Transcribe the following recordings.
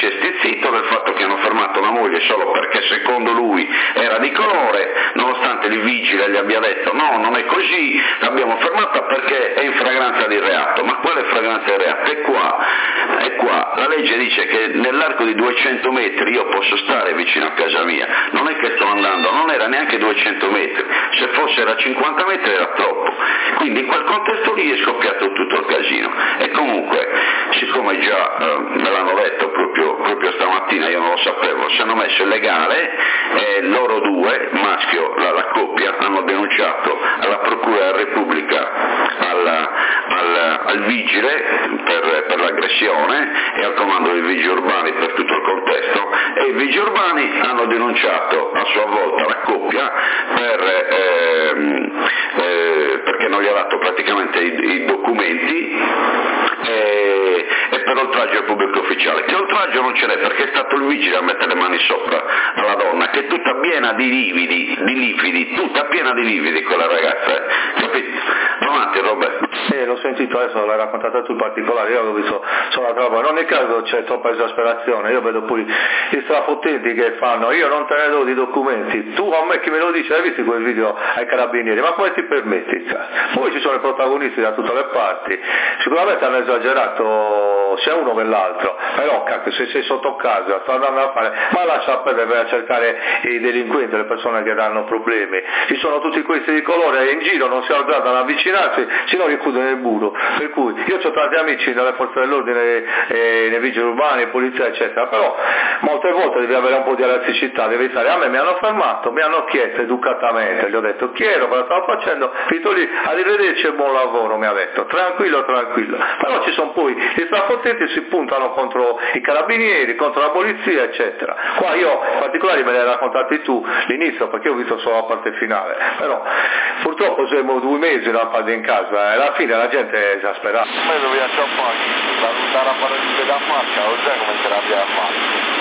è stizzito del fatto che hanno fermato la moglie solo perché secondo lui era di colore, nonostante il vigile gli abbia detto no, non è così, l'abbiamo fermata perché è in fragranza di reato. Ma quale fragranza di reato? È qua, la legge dice che nell'arco di 200 metri io posso stare vicino a casa mia, non è che sto andando, non era neanche 200 metri, se fosse era 50 metri era troppo, quindi in quel contesto lì è scoppiato tutto il casino. E comunque, siccome già me l'hanno detto proprio stamattina, io non lo sapevo, si hanno messo illegale, loro due, maschio, la coppia, hanno denunciato alla Procura della Repubblica, al vigile per l'aggressione e al comando dei vigili urbani per tutto il contesto, e i vigili urbani hanno denunciato a sua volta la coppia perché non gli ha dato praticamente i documenti e per oltraggio al pubblico ufficiale. Che oltraggio non ce n'è, perché è stato il vigile a mettere le mani sopra alla donna, che è tutta piena di lividi, tutta piena di lividi quella ragazza, capito? Avanti Roberto. L'ho sentito adesso, l'hai raccontata tu in particolare, io l'ho visto sulla trappola, non è caso c'è troppa esasperazione, io vedo poi gli strafottenti che fanno, io non te ne do di documenti, tu a me che me lo dici, hai visto quel video ai carabinieri, ma come ti permetti? Poi ci sono i protagonisti da tutte le parti, sicuramente hanno esagerato sia uno che l'altro, però cacchio, se sei sotto casa, sta andando a fare, ma lascia perdere a cercare i delinquenti, le persone che danno problemi, ci sono tutti questi di colore in giro, non si azzardano ad avvicinarsi, se no li chiudono nel muro, per cui io ho tanti amici nelle forze dell'ordine, nei vigili urbani, polizia eccetera, però molte volte devi avere un po' di elasticità, devi stare, a me mi hanno fermato, mi hanno chiesto educatamente, gli ho detto chi ero, cosa stavo facendo, finito lì, arrivederci e buon lavoro, mi ha detto, tranquillo, però ci sono poi gli strafottenti, si puntano contro i carabinieri, contro la polizia eccetera. Qua io in particolare me ne hai raccontati tu l'inizio, perché ho visto solo la parte finale, però purtroppo siamo 2 mesi da fare in casa e alla fine la gente è esasperata. Ma io viaggio a macchina, da fare il da macchina, lo sai come si rabbia a macchina.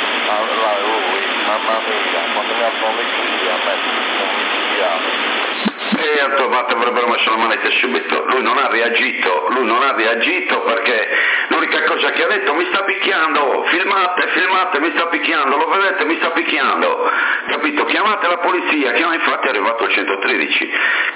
Mamma mia, quando mi aprono le chiuse a me sono invidiato. E Antomato avrebbero messo la manetta subito, lui non ha reagito perché l'unica cosa che ha detto: mi sta picchiando, filmate, mi sta picchiando, lo vedete, mi sta picchiando, capito? Chiamate la polizia, infatti è arrivato il 113,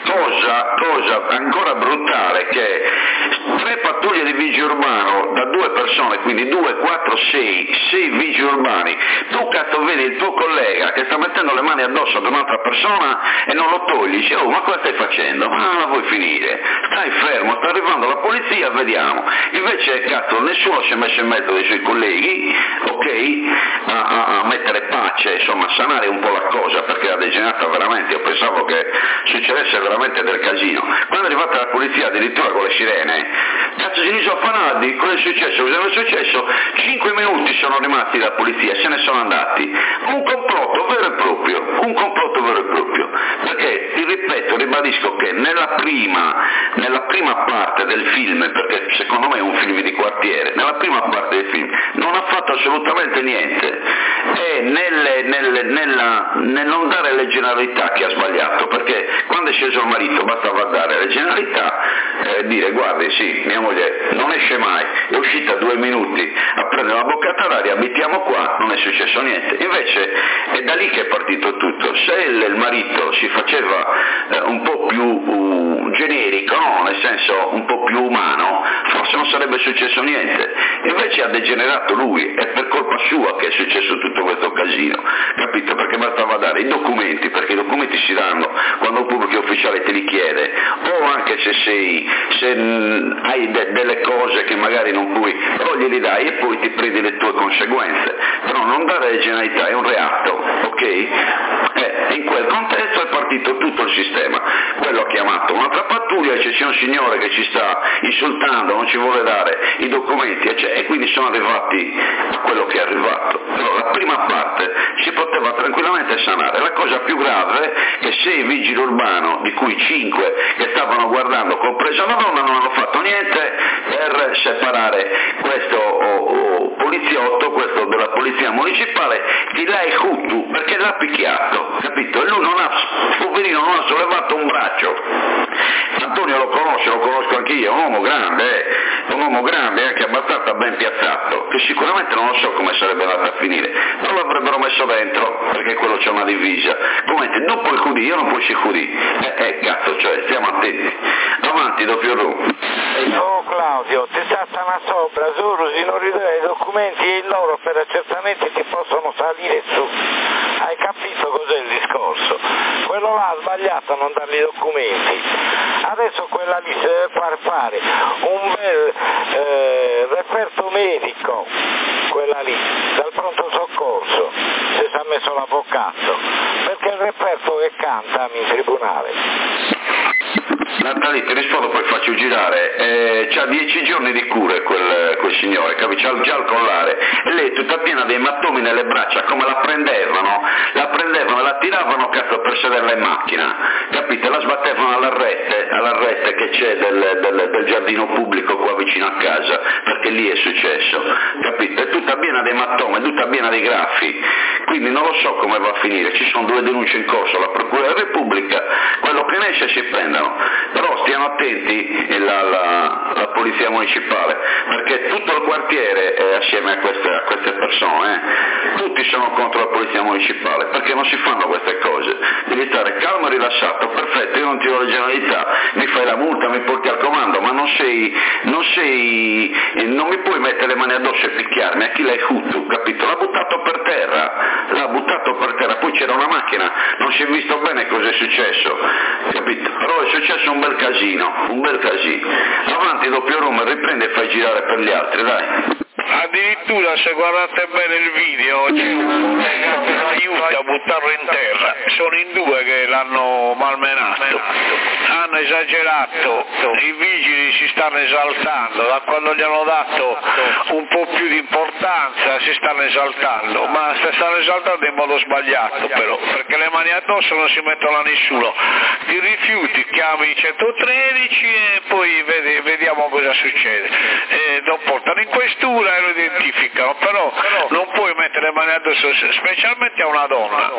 cosa ancora brutale, che 3 pattuglie di vigili urbano da 2 persone, quindi 2, 4, 6 vigili urbani, tu cazzo vedi il tuo collega che sta mettendo le mani addosso ad un'altra persona e non lo togli, dici: oh, ma cosa stai facendo? Ma non la vuoi finire? Stai fermo, sta arrivando la polizia, vediamo. Invece cazzo nessuno si è messo in mezzo dei suoi colleghi, ok, a mettere pace, insomma a sanare un po' la cosa, perché era degenerata veramente. Io pensavo che succedesse veramente del casino. Quando è arrivata la polizia, addirittura con le sirene, cazzo si sono affanati, cosa è successo? Cosa è successo? 5 minuti sono rimasti la polizia, se ne sono andati. Un complotto vero e proprio, perché ti ripeto, ribadisco che nella prima parte del film, perché secondo me è un film di quartiere, nella prima parte del film non ha fatto assolutamente niente, è nel non dare le generalità che ha sbagliato, perché quando è sceso il marito bastava dare le generalità, dire: guardi, sì, mia moglie non esce mai, è uscita 2 minuti a prendere una boccata d'aria, abitiamo qua, non è successo niente. Invece è da lì che è partito tutto. Se il marito si faceva un po' più generico, no? Nel senso un po' più umano, forse non sarebbe successo niente. Invece ha degenerato lui, è per colpa sua che è successo tutto questo casino, capito? Perché bastava dare i documenti, perché i documenti si danno quando un pubblico ufficiale te li chiede, o anche se hai delle cose che magari non puoi, però glieli dai e poi ti prendi le tue conseguenze. Però non dare le generalità è un reato, ok? E in quel contesto è partito tutto il sistema. Quello ha chiamato un'altra pattuglia, dice: c'è un signore che ci sta insultando, non ci vuole dare i documenti, e quindi sono arrivati a quello che è arrivato. Però la prima parte si poteva tranquillamente sanare. La cosa più grave è che 6 vigili urbano, di cui 5 che stavano guardando, compresa la donna, non hanno fatto niente per separare questo poliziotto, questo della polizia municipale, che l'ha il Hutu, perché l'ha picchiato, capito? E lui poverino, non ha sollevato un braccio. Antonio lo conosco anch'io, è un uomo grande, anche abbastanza ben piazzato, che sicuramente non lo so come sarebbe andato a finire, però l'avrebbero messo dentro, perché quello c'è una divisa. Come dopo il Hudi, io non puoi Hudi. Cazzo, cioè, stiamo attenti. Avanti, doppio ru. Oh Claudio, ti saltano sopra, Zuru, se non ridere i documenti e loro per accertamenti ti possono salire su. Hai capito cos'è il discorso? Quello là ha sbagliato a non dargli i documenti. Adesso quella lì si deve fare un bel referto medico, quella lì, dal pronto soccorso, se si è messo l'avvocato, perché il referto che canta in tribunale. Natali, ti rispondo, poi faccio girare. C'ha 10 giorni di cure quel signore, capisci? C'ha già il collare e lei è tutta piena dei mattoni nelle braccia, come la prendevano e la tiravano, cazzo, per sederla in macchina, capite? La sbattevano all'arrete che c'è del giardino pubblico qua vicino a casa, perché lì è successo, capite? È tutta piena dei mattoni, tutta piena dei graffi, quindi non lo so come va a finire. Ci sono 2 denunce in corso alla Procura della Repubblica, quello che ne esce si prendono, però stiano attenti la polizia municipale, perché tutto il quartiere è assieme a queste persone, tutti sono contro la polizia municipale, perché non si fanno queste cose. Devi stare calmo e rilassato, perfetto, io non ti do la generalità, mi fai la multa, mi porti al comando, ma non mi puoi mettere le mani addosso e picchiarmi. A chi l'hai Hutu, capito? L'ha buttato per terra, poi c'era una macchina, non si è visto bene cosa è successo, capito? Però è successo un bel casino. Avanti, doppio Roma, riprende e fai girare per gli altri, dai. Addirittura, se guardate bene il video, c'è un collega che l'aiuta a buttarlo in terra. Sono in 2 che l'hanno malmenato, hanno esagerato, i vigili si stanno esaltando, da quando gli hanno dato un po' più di importanza si stanno esaltando, ma si stanno esaltando in modo sbagliato però, perché le mani addosso non si mettono a nessuno. Ti rifiuti, chiami 113 e poi vediamo cosa succede. Lo portano in questura e lo identificano, però non puoi mettere le mani addosso, specialmente a una donna.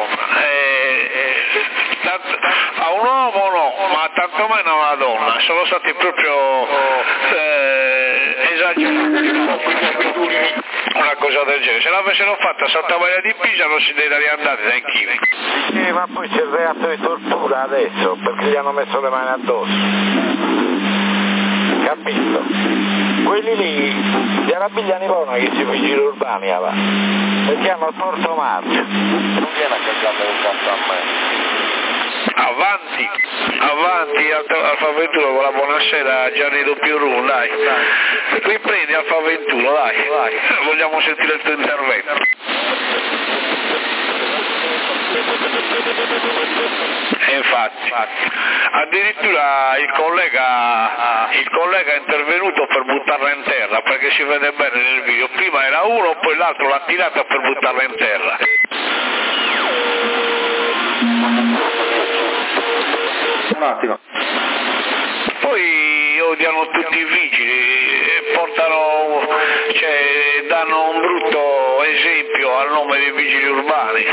A un uomo no, ma tantomeno a una donna, sono stati proprio esagerati, una cosa del genere. Se l'avessero fatta a Santa Maria di Pisa non si sarebbe andati dai chili. Ma poi c'è il reato di tortura adesso, perché gli hanno messo le mani addosso, capito? Quelli lì, gli arabigliani buoni che si vigili urbani avanti, perché hanno il porto marcio. Non viene a cagare il cazzo a me. Avanti, Alfa 21 con la buonasera Gianni Doppio Rum, dai. Riprendi Alfa 21, dai. Vogliamo sentire il tuo intervento. E infatti, addirittura il collega è intervenuto per buttarla in terra, perché si vede bene nel video, prima era uno, poi l'altro l'ha tirata per buttarla in terra. Un attimo. Poi odiano tutti i vigili, danno un brutto esempio al nome dei vigili urbani.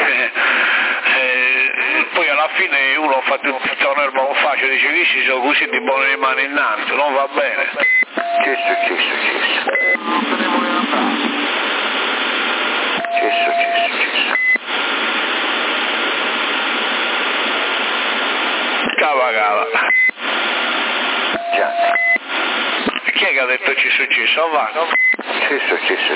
Poi alla fine uno fa tutta un'erba un fascio e dice visti sono così di buone mani innanzi, non va bene. Che è successo? Non se ne vuole andare. Che è successo? Cava. Già. Chi è che ha detto ci è successo? Avanti. Che è successo?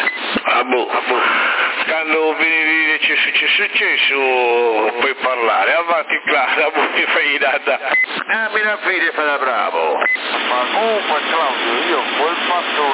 Quando vieni a dire ci è successo puoi parlare. Avanti Clara, mi fai data. Mi la fede fa da bravo. Ma comunque Claudio, io quel fatto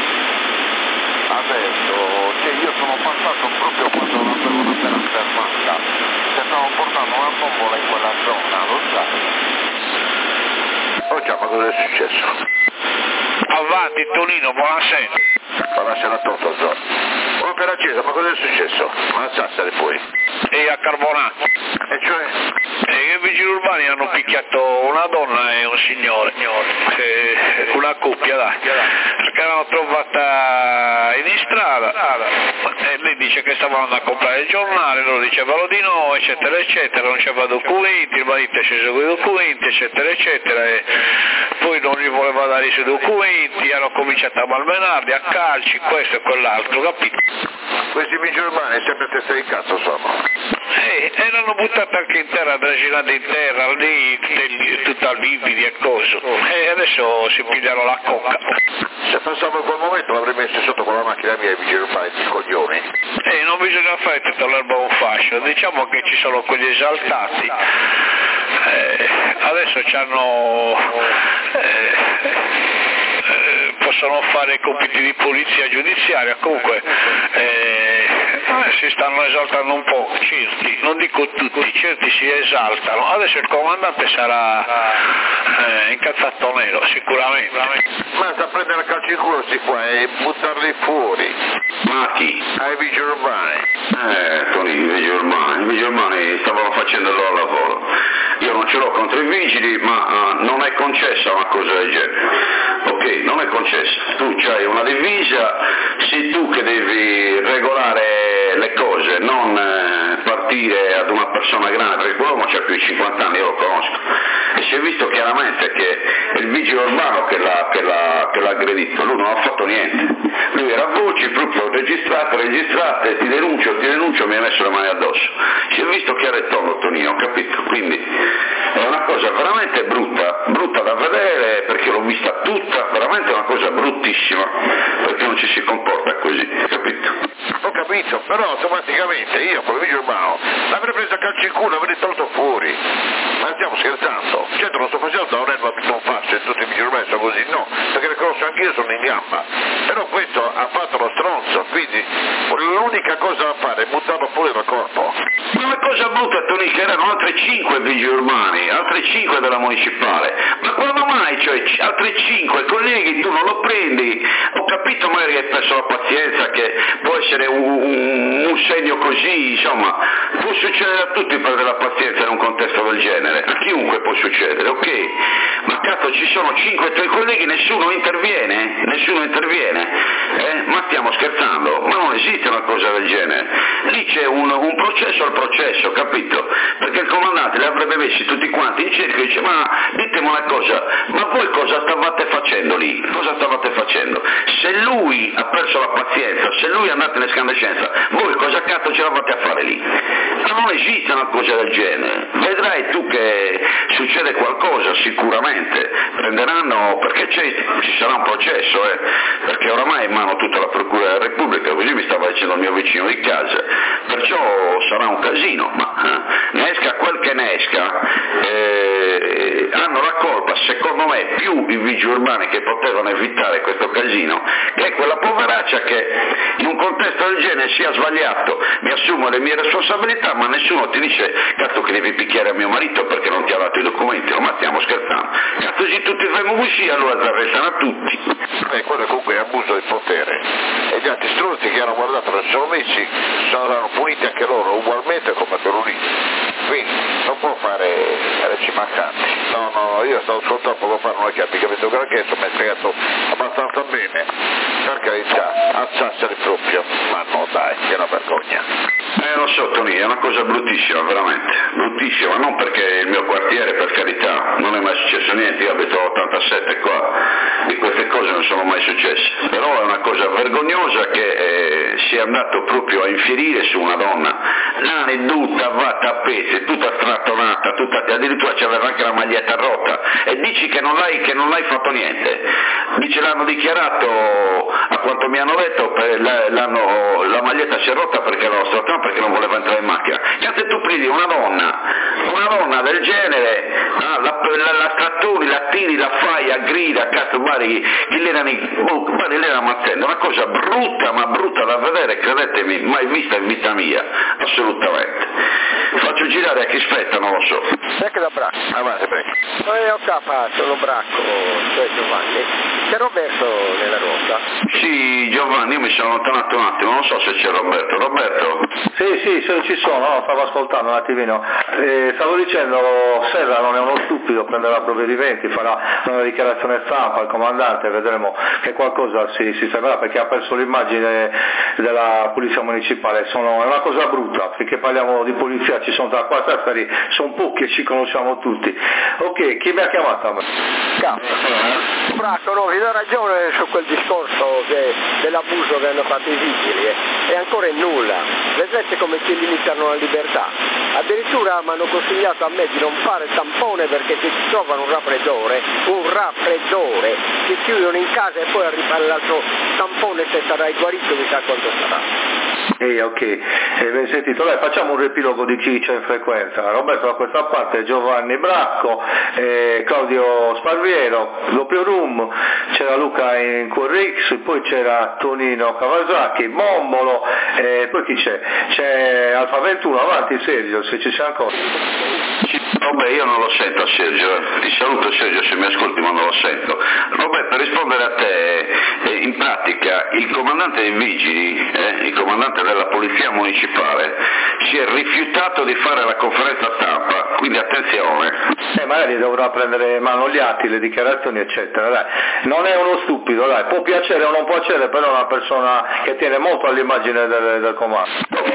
adesso, cioè io sono passato proprio quando non avevano appena fermata, che stavano portando una bombola in quella zona, lo sai? Oh già, ma cosa è successo? Avanti Tonino, buonasera. Buonasera a tutto il giorno. Un'opera accesa, ma cosa è successo? Una Sassari poi. E a Carbonato. E cioè? E che vigili urbani hanno picchiato una donna e un signore, una coppia, perché l'hanno trovata in strada e lei dice che stavano andando a comprare il giornale, loro dicevano di no, eccetera eccetera, non c'aveva documenti, il marito è sceso con i documenti, eccetera eccetera, e poi non gli voleva dare i suoi documenti, hanno cominciato a malmenarli, a calci, questo e quell'altro, capito? Questi vigili urbani sempre testa di cazzo sono. E l'hanno buttata anche in terra, trascinata in terra, lì, tutta lividi e coso, e adesso si pigliano la cocca. Se pensavo in quel momento l'avrei messo sotto con la macchina mia i vigili urbani di coglioni. Non bisogna fare tutta l'erba un fascio, diciamo che ci sono quelli esaltati, adesso possono fare i compiti di polizia giudiziaria, comunque si stanno esaltando un po', certi, non dico tutti, certi si esaltano, adesso il comandante sarà incazzato nero sicuramente. Ma sta a prendere a calcio in culo sti qua e buttarli fuori. Ma chi? Ai vigili urbani. Tony, i vigili urbani stavano facendo il loro lavoro. Io non ce l'ho contro i vigili, ma non è concessa una cosa del genere. Ok, non è concessa. Tu c'hai una divisa, sei tu che devi regolare le cose, non partire ad una persona grande, perché quell'uomo c'ha più di 50 anni, io lo conosco. E si è visto chiaramente che è il vigile urbano che l'ha aggredito, lui non ha fatto niente. Lui era a voci, proprio registrate, ti denuncio, mi ha messo le mani addosso. Si è visto chiaro e tondo, Tonino, capito? Quindi è una cosa veramente brutta da vedere, perché l'ho vista tutta, veramente una cosa bruttissima, perché non ci si comporta così, capito? Ho capito, però automaticamente io con il vigile urbano l'avrei preso a calcio in culo, l'avrei tolto fuori. Ma stiamo scherzando? Certo non sto facendo da un'erba più non faccio e tutti i vigili urbani sono così, no, perché le conosco anch'io, sono in gamba. Però questo ha fatto lo stronzo, quindi l'unica cosa da fare è buttarlo fuori dal corpo. Ma la cosa brutta, Tony, che erano altre 5 vigili urbani, altre 5 della municipale, ma quando mai, cioè altre 5 colleghi tu non lo prendi? Ho capito magari che hai perso la pazienza, che può essere un segno così, insomma, può succedere a tutti perdere la pazienza in un contesto del genere, a chiunque può succedere, ok? Ma cazzo, ci sono 5 tuoi colleghi, nessuno interviene? Ma stiamo scherzando? Ma non esiste una cosa del genere. Lì c'è un processo al processo, capito? Perché il comandante li avrebbe messi tutti quanti in cerchio e dice: ma ditemi una cosa, ma voi cosa stavate facendo lì? Cosa stavate facendo? Se lui ha perso la pazienza, se lui è andato in escandescenza, voi cosa cazzo c'eravate a fare lì? Ma non esiste una cosa del genere. Vedrai tu che succede qualcosa, sicuramente prenderanno, perché ci sarà un processo, perché oramai è in mano tutta la Procura della Repubblica, così mi stava dicendo il mio vicino di casa, perciò sarà un casino, ma ne esca quel che ne esca, hanno la colpa secondo me più i vigili urbani che potevano evitare questo casino, che è quella poveraccia che in un contesto del genere sia sbagliato, mi assumo le mie responsabilità, ma nessuno ti dice cazzo che devi picchiare a mio marito perché non ti ha dato i documenti, ma stiamo scherzando, cazzo se tutti faremo così allora ti arrestano a tutti. Quello comunque è abuso di potere e gli altri stronzi che hanno guardato non si sono messi saranno puniti anche loro ugualmente come quello lì, quindi non può fare reci mancanti. No, io stavo ascoltando poco fa, non è che abbia capito granché, mi hai spiegato abbastanza bene, per carità, alzasseli proprio, ma no dai, è una vergogna. Lo so Tony, è una cosa bruttissima, veramente, bruttissima, non perché il mio quartiere, per carità, non è mai successo niente, io abito all'87 qua, di queste cose non sono mai successe, però è una cosa vergognosa che sia andato proprio a infierire su una donna, l'hanno tutta fatta a pezzi, tutta strattonata, addirittura c'aveva anche la maglietta rotta, e dici che non l'hai fatto niente, dice l'hanno dichiarato, a quanto mi hanno detto, la maglietta si è rotta perché l'hanno strattonata, perché non voleva entrare in macchina. Cazzo, tu prendi una donna del genere, la strattoni, la tiri, la fai a grida, cazzo, guardi, l'era ammazzando, una cosa brutta, ma brutta da vedere, credetemi, mai vista in vita mia, assolutamente. Faccio girare a chi spetta, non lo so. Ecco da Bracco. Avanti, prego. Ho capa, sono Bracco, cioè Giovanni. C'è Roberto nella rotta? Sì, Giovanni, io mi sono allontanato un attimo, non so se c'è Roberto. Roberto? Sì, ci sono, no, stavo ascoltando un attimino. Stavo dicendo, Serra non è uno stupido, prenderà provvedimenti, farà una dichiarazione stampa al comandante, vedremo che qualcosa si fermerà, perché ha perso l'immagine della polizia municipale. È una cosa brutta, perché parliamo di polizia, ci sono da qua a Sassari, sono pochi e ci conosciamo tutti. Ok, chi mi ha chiamato a me? Bracco, no, vi do ragione su quel discorso dell'abuso che hanno fatto i vigili, è ancora in nulla. Vedete come si limitano la libertà. Addirittura mi hanno consigliato a me di non fare tampone perché se ci trovano un raffreddore, si chiudono in casa e poi arriva l'altro tampone, se sarai guarito chissà quanto sarà. Ok, ben sentito. Dai, facciamo un riepilogo di chi c'è in frequenza. Roberto da questa parte, Giovanni Bracco, Claudio Sparviero, Doppio Room, c'era Luca in QRX, poi c'era Tonino Kawasaki, Mombolo, poi chi c'è? C'è Alfa 21, avanti Sergio, se ci sei ancora. Vabbè, io non lo sento Sergio, ti saluto Sergio se mi ascolti ma non lo sento. Vabbè, per rispondere a te, in pratica il comandante dei vigili, il comandante della polizia municipale si è rifiutato di fare la conferenza stampa, quindi attenzione. Magari dovrà prendere in mano gli atti, le dichiarazioni eccetera, dai. Non è uno stupido, dai, può piacere o non può piacere, però è una persona che tiene molto all'immagine del comando.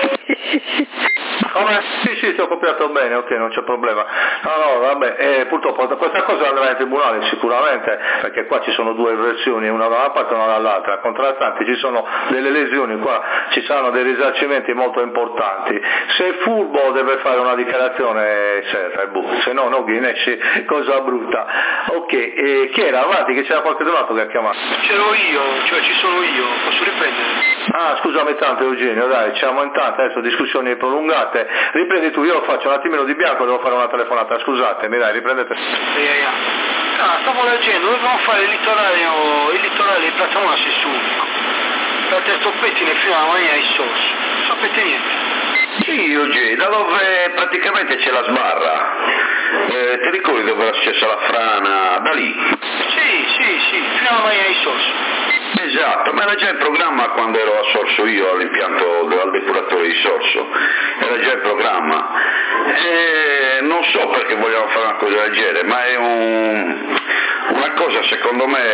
Come? Sì, ti ho copiato bene, ok, non c'è problema. No, vabbè, purtroppo questa cosa andrà in tribunale sicuramente, perché qua ci sono due versioni, una da una parte e una dall'altra, contrastanti, ci sono delle lesioni, qua ci saranno dei risarcimenti molto importanti. Se è furbo deve fare una dichiarazione serra, se no Ghinesci, cosa brutta. Ok, chi era? Avanti, che c'era qualche altro che ha chiamato? C'ero io, cioè ci sono io, posso riprendere? Ah, scusami tanto Eugenio, dai, siamo in tanto, adesso discussioni prolungate, riprendi tu, io faccio un attimino di bianco, devo fare una telefonata, scusatemi, dai, riprendete. Stavo leggendo, dovevamo fare il litorale di Platamona Sessulico, per te Stoppettine fino alla Marina di Sorso, non sapete niente? Sì, Eugenio, da dove praticamente c'è la sbarra, ti ricordi dove era successa la frana, da lì? Sì, fino alla Marina di Sorso. Esatto, ma era già in programma quando ero a Sorso io, all'impianto del depuratore di Sorso, era già in programma. Non so perché vogliamo fare una cosa del genere, ma è una cosa secondo me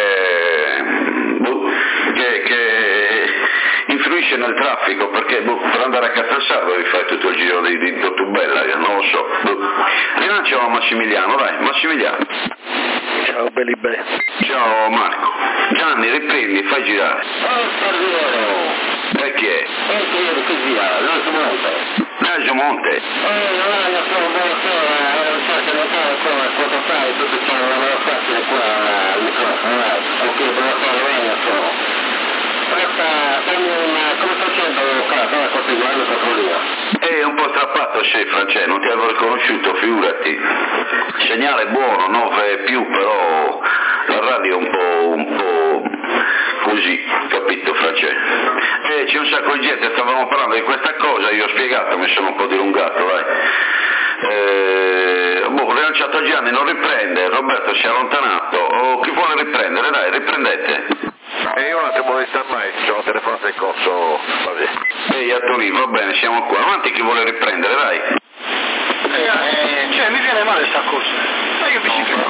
che influisce nel traffico, perché per andare a Castersardo devi fare tutto il giro di Totubella, non lo so. Rilanciamo Massimiliano, dai, Massimiliano. Ciao belli be. Ciao Marco. Gianni, riprendi, fai girare. E chi è? Nelson Monte. È un po' strappato sei Francesco, non ti avevo riconosciuto, figurati. Segnale buono, 9+, però la radio è un po' così, capito Francesco? C'è un sacco di gente, stavamo parlando di questa cosa, io ho spiegato, mi sono un po' dilungato, dai. Ho rilanciato Gianni, non riprende, Roberto si è allontanato, chi vuole riprendere? Dai, riprendete. Io non devo stare mai, c'ho una telefonata in corso, vabbè. Ehi, Attoni, va bene, siamo qua, avanti chi vuole riprendere, dai. Mi viene male sta cosa, ma io mi si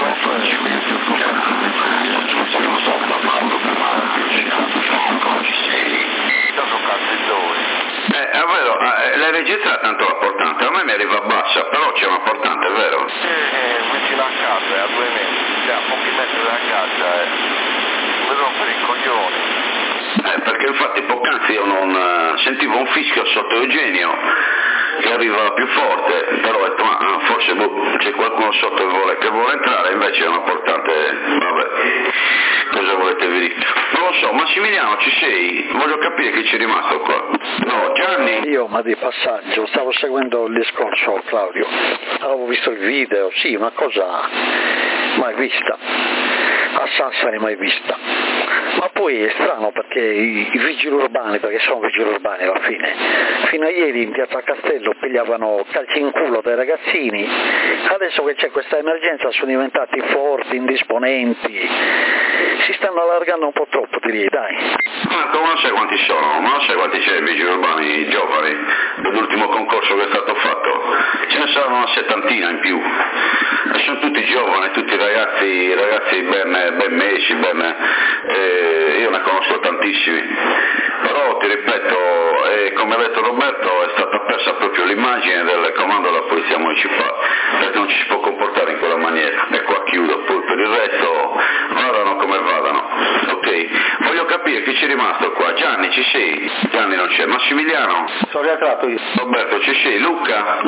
è vero, l'hai registrata tanto la portante, a me mi arriva bassa, però c'è una portante, è vero? Vicino a casa, a 2 metri, a pochi metri da casa, mi rompere i coglioni. Perché infatti poc'anzi io non sentivo un fischio sotto Eugenio che arriva più forte, però ho detto forse c'è qualcuno sotto che vuole entrare, invece è una portante, vabbè, cosa volete vi dica? Non lo so, Massimiliano ci sei? Voglio capire chi c'è rimasto qua. No, Gianni? Io, ma di passaggio, stavo seguendo il discorso Claudio, avevo visto il video, sì, una cosa mai vista, a Sassari mai vista. Ma poi è strano perché i vigili urbani, perché sono vigili urbani alla fine, fino a ieri in piazza Castello pigliavano calci in culo dai ragazzini, adesso che c'è questa emergenza sono diventati forti, indisponenti, si stanno allargando un po' troppo, direi, dai. Marco, ma non sai quanti sono, ma non sai quanti c'è i vigili urbani giovani dell'ultimo concorso che è stato fatto? Ce ne saranno una settantina in più, e sono tutti giovani, tutti ragazzi ben messi, io ne conosco tantissimi, però ti ripeto, come ha detto Roberto, è stata persa proprio l'immagine del comando della polizia municipale, perché non ci si può comportare in quella maniera, e qua chiudo, poi per il resto vadano come vadano, ok? Voglio capire chi c'è rimasto qua. Gianni ci sei? Gianni non c'è. Massimiliano? Sono rientrato io. Roberto ci sei? Luca?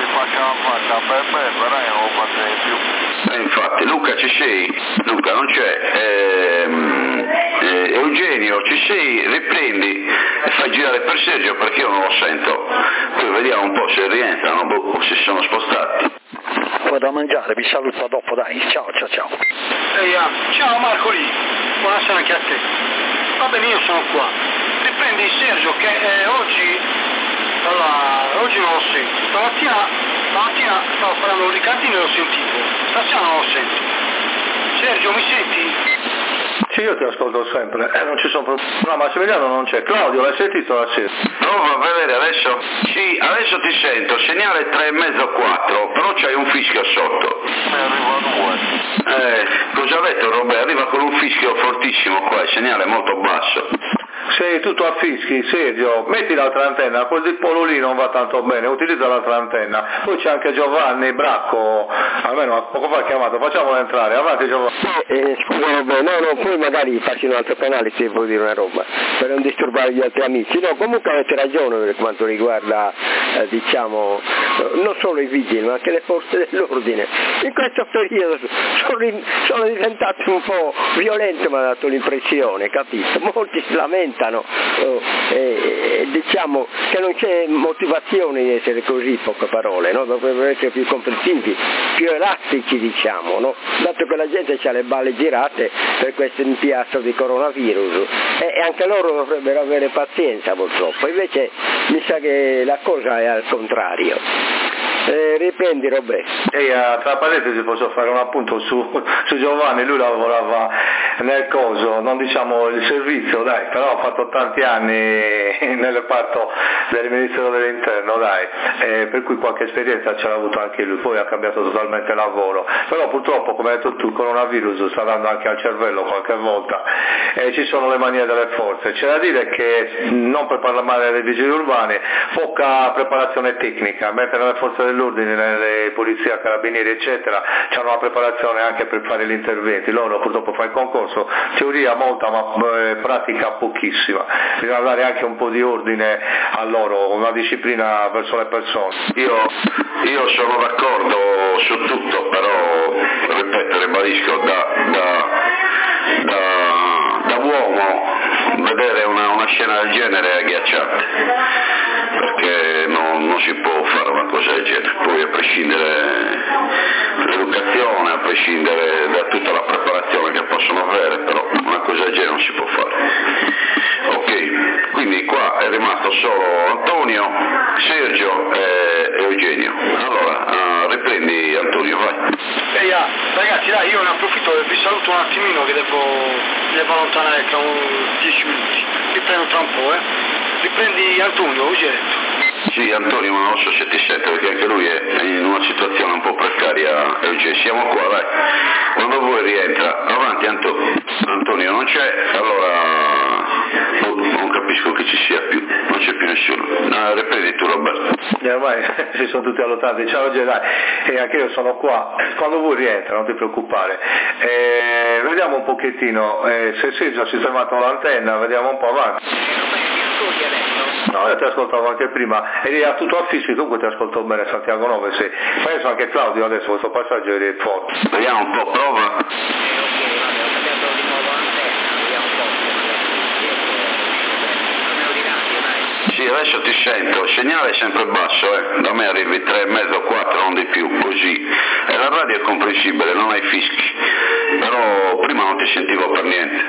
Infatti, Luca ci sei? Luca non c'è. Eugenio ci sei? Riprendi e fai girare per Sergio perché io non lo sento. Poi vediamo un po' se rientrano o se sono spostati. Vado a mangiare, vi saluto dopo, dai, ciao. Ciao Marco lì, buonasera anche a te. Va bene, io sono qua. Riprendi Sergio che oggi non lo sento. Stamattina stavo parlando un ricardino e lo sentivo. Stasera non lo sento. Sergio, mi senti? Sì, io ti ascolto sempre, non ci sono problemi. No, Massimiliano non c'è. Claudio, l'hai sentito la sera? Prova a vedere adesso. Sì, adesso ti sento, segnale 3,5-4, però c'hai un fischio sotto. Arrivo a 2. Cosa ha detto Roberto? Arriva con un fischio fortissimo qua, il segnale è molto basso. Sei tutto a fischi, Sergio, metti l'altra antenna, quel polo lì non va tanto bene, utilizza l'altra antenna. Poi c'è anche Giovanni Bracco, almeno poco fa chiamato, facciamolo entrare, avanti Giovanni. Scusa, no, poi magari faccio un altro canale se vuoi dire una roba, per non disturbare gli altri amici. No, comunque avete ragione per quanto riguarda, diciamo, non solo i vigili, ma anche le forze dell'ordine. In questo periodo sono diventate un po' violente, mi ha dato l'impressione, capito? Molti si lamentano, diciamo che non c'è motivazione di essere così, poche parole, no? Dovrebbero essere più comprensivi, più elastici, diciamo, no? Dato che la gente ha le balle girate per questo impiastro di coronavirus, e anche loro dovrebbero avere pazienza, purtroppo. Invece mi sa che la cosa è al contrario. Riprendi Roberto. Tra parentesi posso fare un appunto su Giovanni, lui lavorava nel coso, non diciamo il servizio, dai, però ha fatto tanti anni nel reparto del Ministero dell'Interno, dai, per cui qualche esperienza ce l'ha avuto anche lui, poi ha cambiato totalmente lavoro, però purtroppo, come hai detto tu, il coronavirus sta dando anche al cervello qualche volta, ci sono le manie delle forze. C'è da dire che, non per parlare male dei vigili urbani, poca preparazione tecnica, mentre nelle forze dell'ordine, nelle polizie, carabinieri eccetera, hanno una preparazione anche per fare gli interventi. Loro purtroppo fanno il concorso, teoria molta ma pratica pochissima, bisogna dare anche un po' di ordine a loro, una disciplina verso le persone. Io sono d'accordo su tutto, però ripeto, ribadisco, da uomo vedere una scena del genere è agghiacciante, perché non si può fare una cosa del genere. Poi, a prescindere dall'educazione, a prescindere da tutta la preparazione che possono avere, però una cosa del genere non si può fare. Ok, quindi qua è rimasto solo Antonio, Sergio e Eugenio. Allora, riprendi Antonio, vai. Ragazzi, dai, io ne approfitto e vi saluto un attimino che devo allontanare tra 10 minuti. Riprendo tra un po', Riprendi Antonio, Eugenio. Sì, Antonio, ma non so se ti sente, perché anche lui è in una situazione un po' precaria. Eugenio, siamo qua, dai. Quando vuoi rientra. Avanti Antonio. Antonio non c'è, allora non capisco che ci sia più, non c'è più nessuno. Riprendi tu Roberto. Ormai si sono tutti allontati, ciao Gedai, e anche io sono qua, quando vuoi rientra, non ti preoccupare. Vediamo un pochettino, se Sergio si è fermato all'antenna, vediamo un po' avanti. No, io ti ascoltavo anche prima, eri a tutto a fischi, comunque ti ascolto bene Santiago 9, sì. Penso anche Claudio adesso questo passaggio è forte. Vediamo un po', prova. Sì, adesso ti sento, il segnale è sempre basso, da me arrivi 3,5-4, non di più, così. E la radio è comprensibile, non hai fischi. però prima non ti sentivo per niente.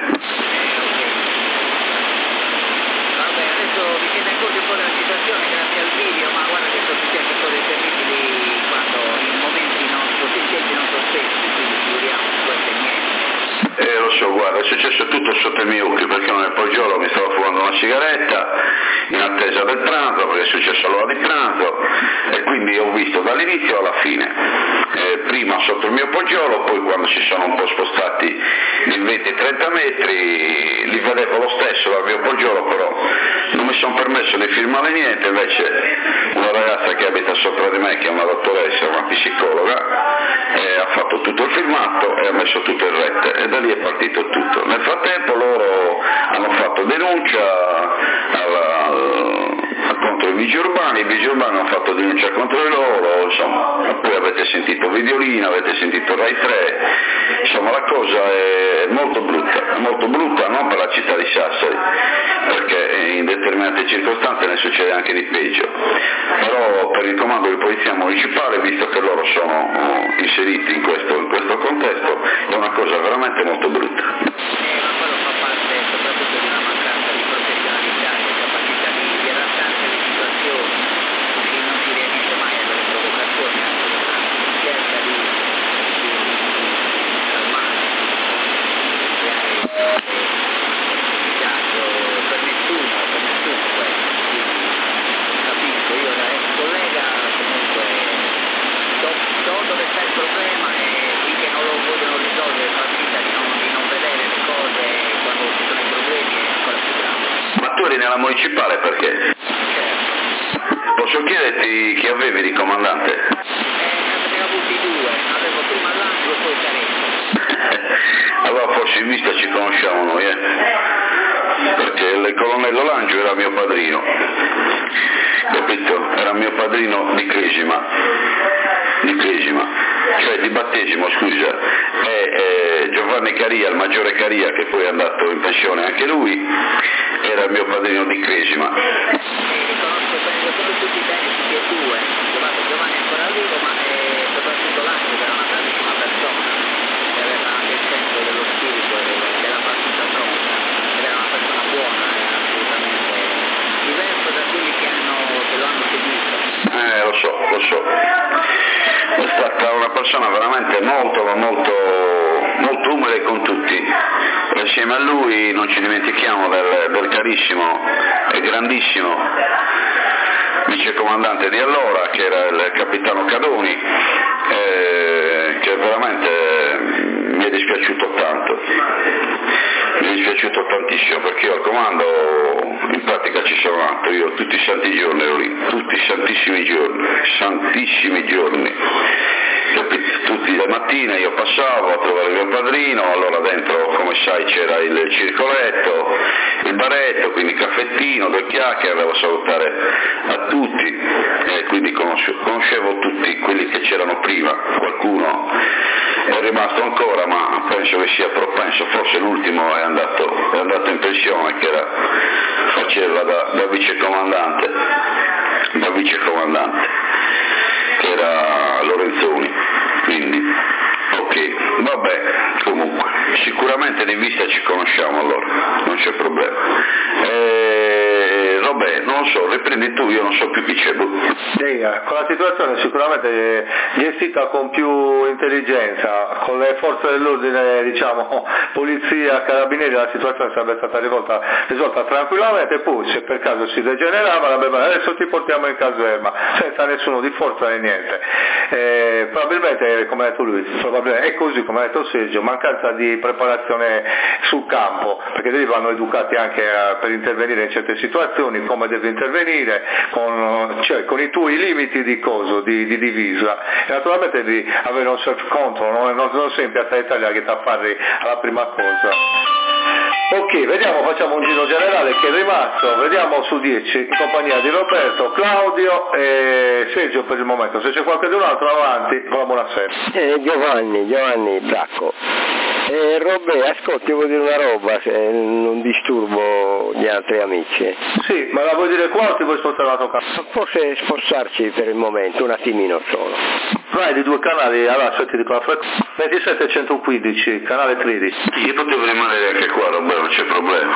Vabbè, adesso mi viene ancora un po' della situazione grazie al video, ma guarda che sono successe cose terribili quando in momenti non sospesi, quindi figuriamo, questo è niente. Lo so, guarda, è successo tutto sotto i miei occhi, perché nel poggiolo mi stavo fumando una sigaretta in attesa del pranzo, perché è successo l'ora di pranzo, e quindi ho visto dall'inizio alla fine. Prima sotto il mio poggiolo, poi quando si sono un po' spostati di 20-30 metri li vedevo lo stesso dal mio poggiolo, però non mi sono permesso di filmare niente. Invece una ragazza che abita sopra di me, che è una dottoressa, una psicologa, ha fatto tutto il filmato e ha messo tutto in rete, e da lì è partito tutto. Nel frattempo loro hanno fatto denuncia contro i vigili urbani hanno fatto denuncia contro di loro, insomma, poi avete sentito Videolina, avete sentito Rai 3, insomma la cosa è molto brutta, non per la città di Sassari, perché in determinate circostanze ne succede anche di peggio, però per il comando di polizia municipale, visto che loro sono inseriti in questo contesto, è una cosa veramente molto brutta. Ma quello fa parte soprattutto di una mancanza di professionalità, di capacità di adattarsi alle situazioni, quindi non si riesce mai a delle provocazioni, anzi si cerca di calmare, per nessuno questo, quindi capisco, io da ex collega comunque so dove sta il problema, e finché non lo vogliono risolvere fa finta di non vedere le cose, quando ci sono i problemi è ancora più grave. Ma tu eri nella municipale perché? Posso chiederti chi avevi di comandante? Ne avevo avuti due, avevo prima Langio e poi Caretto. Allora forse in vista ci conosciamo noi, perché il colonnello Langio era mio padrino, capito? Era mio padrino di cresima, cioè di battesimo, scusa, e Giovanni Caria, il maggiore Caria, che poi è andato in pensione anche lui, era il mio padrino di cresima. Riconosco tutti bene tutti e due, Giovanni è ancora vivo, ma soprattutto Langio, che era una bravissima persona, che aveva anche il senso dello spirito e della battuta pronta, ed era una persona buona, era assolutamente diverso da quelli che lo hanno seguito. Lo so. È stata una persona veramente molto umile con tutti. Insieme a lui non ci dimentichiamo del carissimo e grandissimo vicecomandante di allora, che era il capitano Cadoni, che veramente mi è dispiaciuto tanto. Mi è dispiaciuto tantissimo, perché io al comando in pratica ci sono andato, io tutti i santi giorni ero lì, tutti i santissimi giorni, tutte le mattine io passavo a trovare mio padrino, allora dentro, come sai, c'era il circoletto, il baretto, quindi caffettino, due chiacchiere, andavo a salutare a tutti, e quindi conoscevo tutti quelli che c'erano prima. Qualcuno è rimasto ancora, ma penso che sia propenso, forse l'ultimo è andato in pensione, che faceva da vicecomandante, che era Lorenzoni, quindi ok, vabbè, comunque sicuramente di vista ci conosciamo, allora non c'è problema. Vabbè, non lo so, riprendi tu, io non so più chi c'è. Con la situazione sicuramente gestita con più intelligenza, con le forze dell'ordine, diciamo, polizia, carabinieri, la situazione sarebbe stata risolta tranquillamente. Poi se per caso si degenerava, adesso ti portiamo in caserma senza nessuno di forza né niente. Probabilmente, come ha detto lui, è così, come ha detto Sergio, mancanza di preparazione sul campo, perché lì vanno educati anche per intervenire in certe situazioni, come devi intervenire, con i tuoi limiti di divisa, e naturalmente devi avere un self-control, non sempre a te Italia che ti affari alla prima cosa. Ok, vediamo, facciamo un giro generale che è rimasto, vediamo su 10 in compagnia di Roberto, Claudio e Sergio per il momento. Se c'è qualcun altro avanti, con la buonasera. Giovanni Bracco. Robè, ascolti, vuoi dire una roba, se non disturbo gli altri amici? Sì, ma la vuoi dire qua o ti vuoi spostare la tua casa? Forse spostarci per il momento, un attimino solo. Vai di due canali, allora senti di qua. 27115, canale 13. Io potevo rimanere anche qua, Roberto, non c'è problema.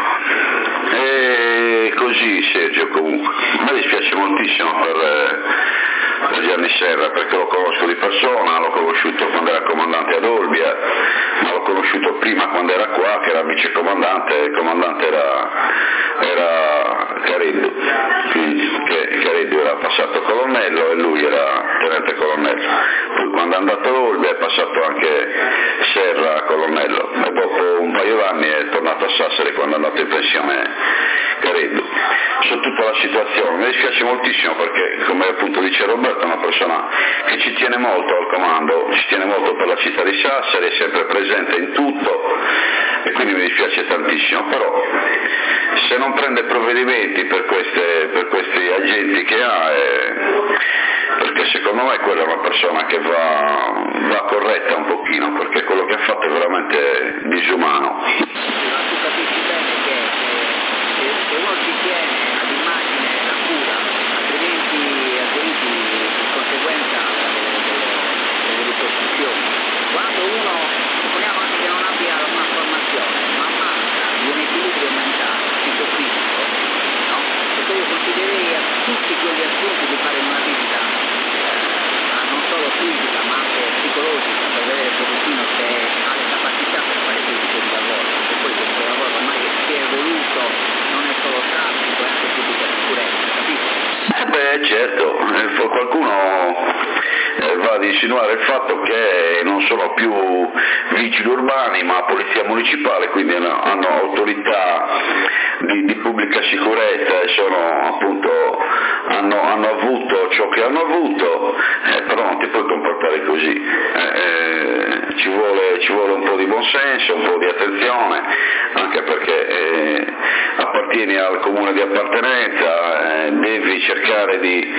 E così Sergio, comunque, a me dispiace moltissimo per Gianni Serra, perché lo conosco di persona, l'ho conosciuto quando era comandante ad Olbia, ma l'ho conosciuto prima quando era qua, che era vice comandante, il comandante era Careddu, quindi Careddu era passato colonnello e lui era tenente colonnello. Poi quando è andato ad Olbia è passato anche Serra colonnello e dopo un paio d'anni è tornato a Sassari quando è andato in pensione Careddu. Su tutta la situazione mi dispiace moltissimo perché, come appunto dice Roberto, è una persona che ci tiene molto al comando, ci tiene molto per la città di Sassari, è sempre presente in tutto e quindi mi dispiace tantissimo, però se non prende provvedimenti per questi agenti che ha, perché secondo me quella è una persona che va corretta un pochino, perché quello che ha fatto è veramente disumano. Ma tu capisci bene che se uno ci tiene all'immagine e alla cura, altrimenti di conseguenza delle ripercussioni. Quando uno, supponiamo anche che non abbia una formazione, ma manca di un equilibrio mentale, psicofisico, no? Perché io consiglierei a tutti quegli assunti di fare una visita non solo fisica ma anche psicologica, per vedere un pochettino se ha le capacità per fare questo tipo di lavoro, perché poi questo lavoro ormai si è evoluto, non è solo traffico, è anche pubblica sicurezza, capito? Certo, qualcuno va ad insinuare il fatto che non sono più vigili urbani ma polizia municipale, quindi hanno autorità di pubblica sicurezza e hanno avuto ciò che hanno avuto, però non ti puoi comportare così, ci vuole un po' di buonsenso, un po' di attenzione, anche perché appartieni al comune di appartenenza, devi cercare di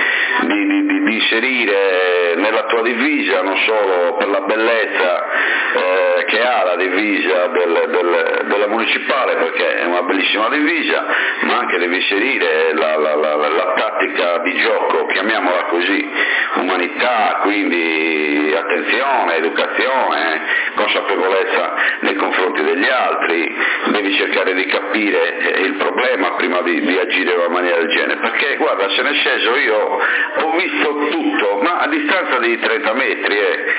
inserire nella tua divisa, non solo per la bellezza che ha la divisa della municipale, perché è una bellissima divisa, ma anche devi inserire la tattica di gioco, chiamiamola così, umanità, quindi attenzione, educazione, consapevolezza nei confronti degli altri, devi cercare di capire il problema prima di agire in una maniera del genere, perché guarda, se ne sceso io ho visto tutto, ma a distanza di 30 metri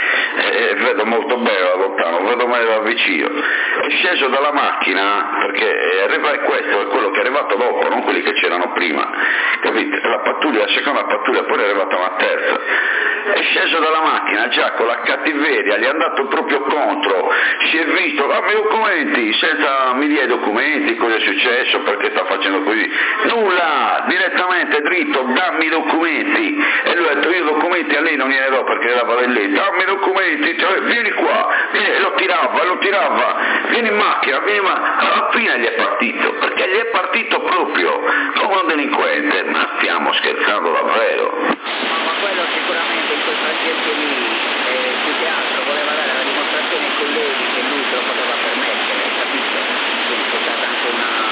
vedo molto bene da lontano, vedo meglio da vicino, è sceso dalla macchina perché questo è quello che è arrivato dopo, non quelli che c'erano prima, capite? La seconda pattuglia, poi è arrivata una terza, è sceso dalla macchina già con la cattiveria, gli è andato proprio contro, si è visto, dammi i documenti, senza mi dia i documenti, cosa è successo, perché sta facendo così, nulla, direttamente dritto, dammi i documenti, e lui ha detto io i documenti a lei non gliene do perché era lì, dammi i documenti, vieni qua, lo tirava, vieni in macchina, alla fine gli è partito, perché gli è partito proprio come un delinquente, ma stiamo scherzando davvero. Ma quello sicuramente in quel frangente lì, più che altro voleva dare la dimostrazione ai colleghi che lui se lo poteva permettere, capito? Quindi c'è stata anche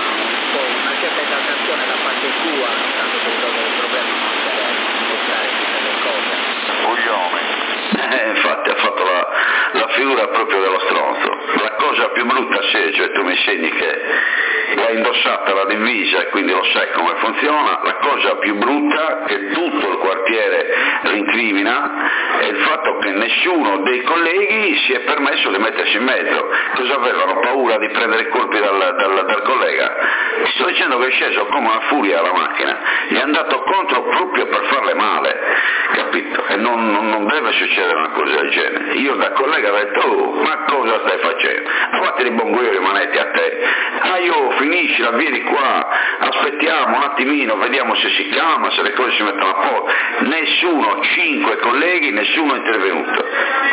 una certa esaltazione da parte sua, non tanto per risolvere il problema, ma per dimostrare tutte le cose. Coglione. Infatti ha fatto la figura proprio dello stronzo. La cosa più brutta, Sergio, e tu mi insegni che l'hai indossata la divisa e quindi lo sai come funziona, la cosa più brutta che tutto il quartiere rincrimina è il fatto che nessuno dei colleghi si è permesso di mettersi in mezzo. Cosa avevano? Paura di prendere i colpi dal collega? Ti sto dicendo che è sceso come una furia alla macchina, gli è andato contro proprio per farle male, capito? E non deve succedere una cosa del genere. Io da collega ho detto, ma cosa stai facendo? Fatti di buon guio, rimanete a te. Finiscila, vieni qua, aspettiamo un attimino, vediamo se si calma, se le cose si mettono a posto. Nessuno, 5 colleghi, nessuno è intervenuto.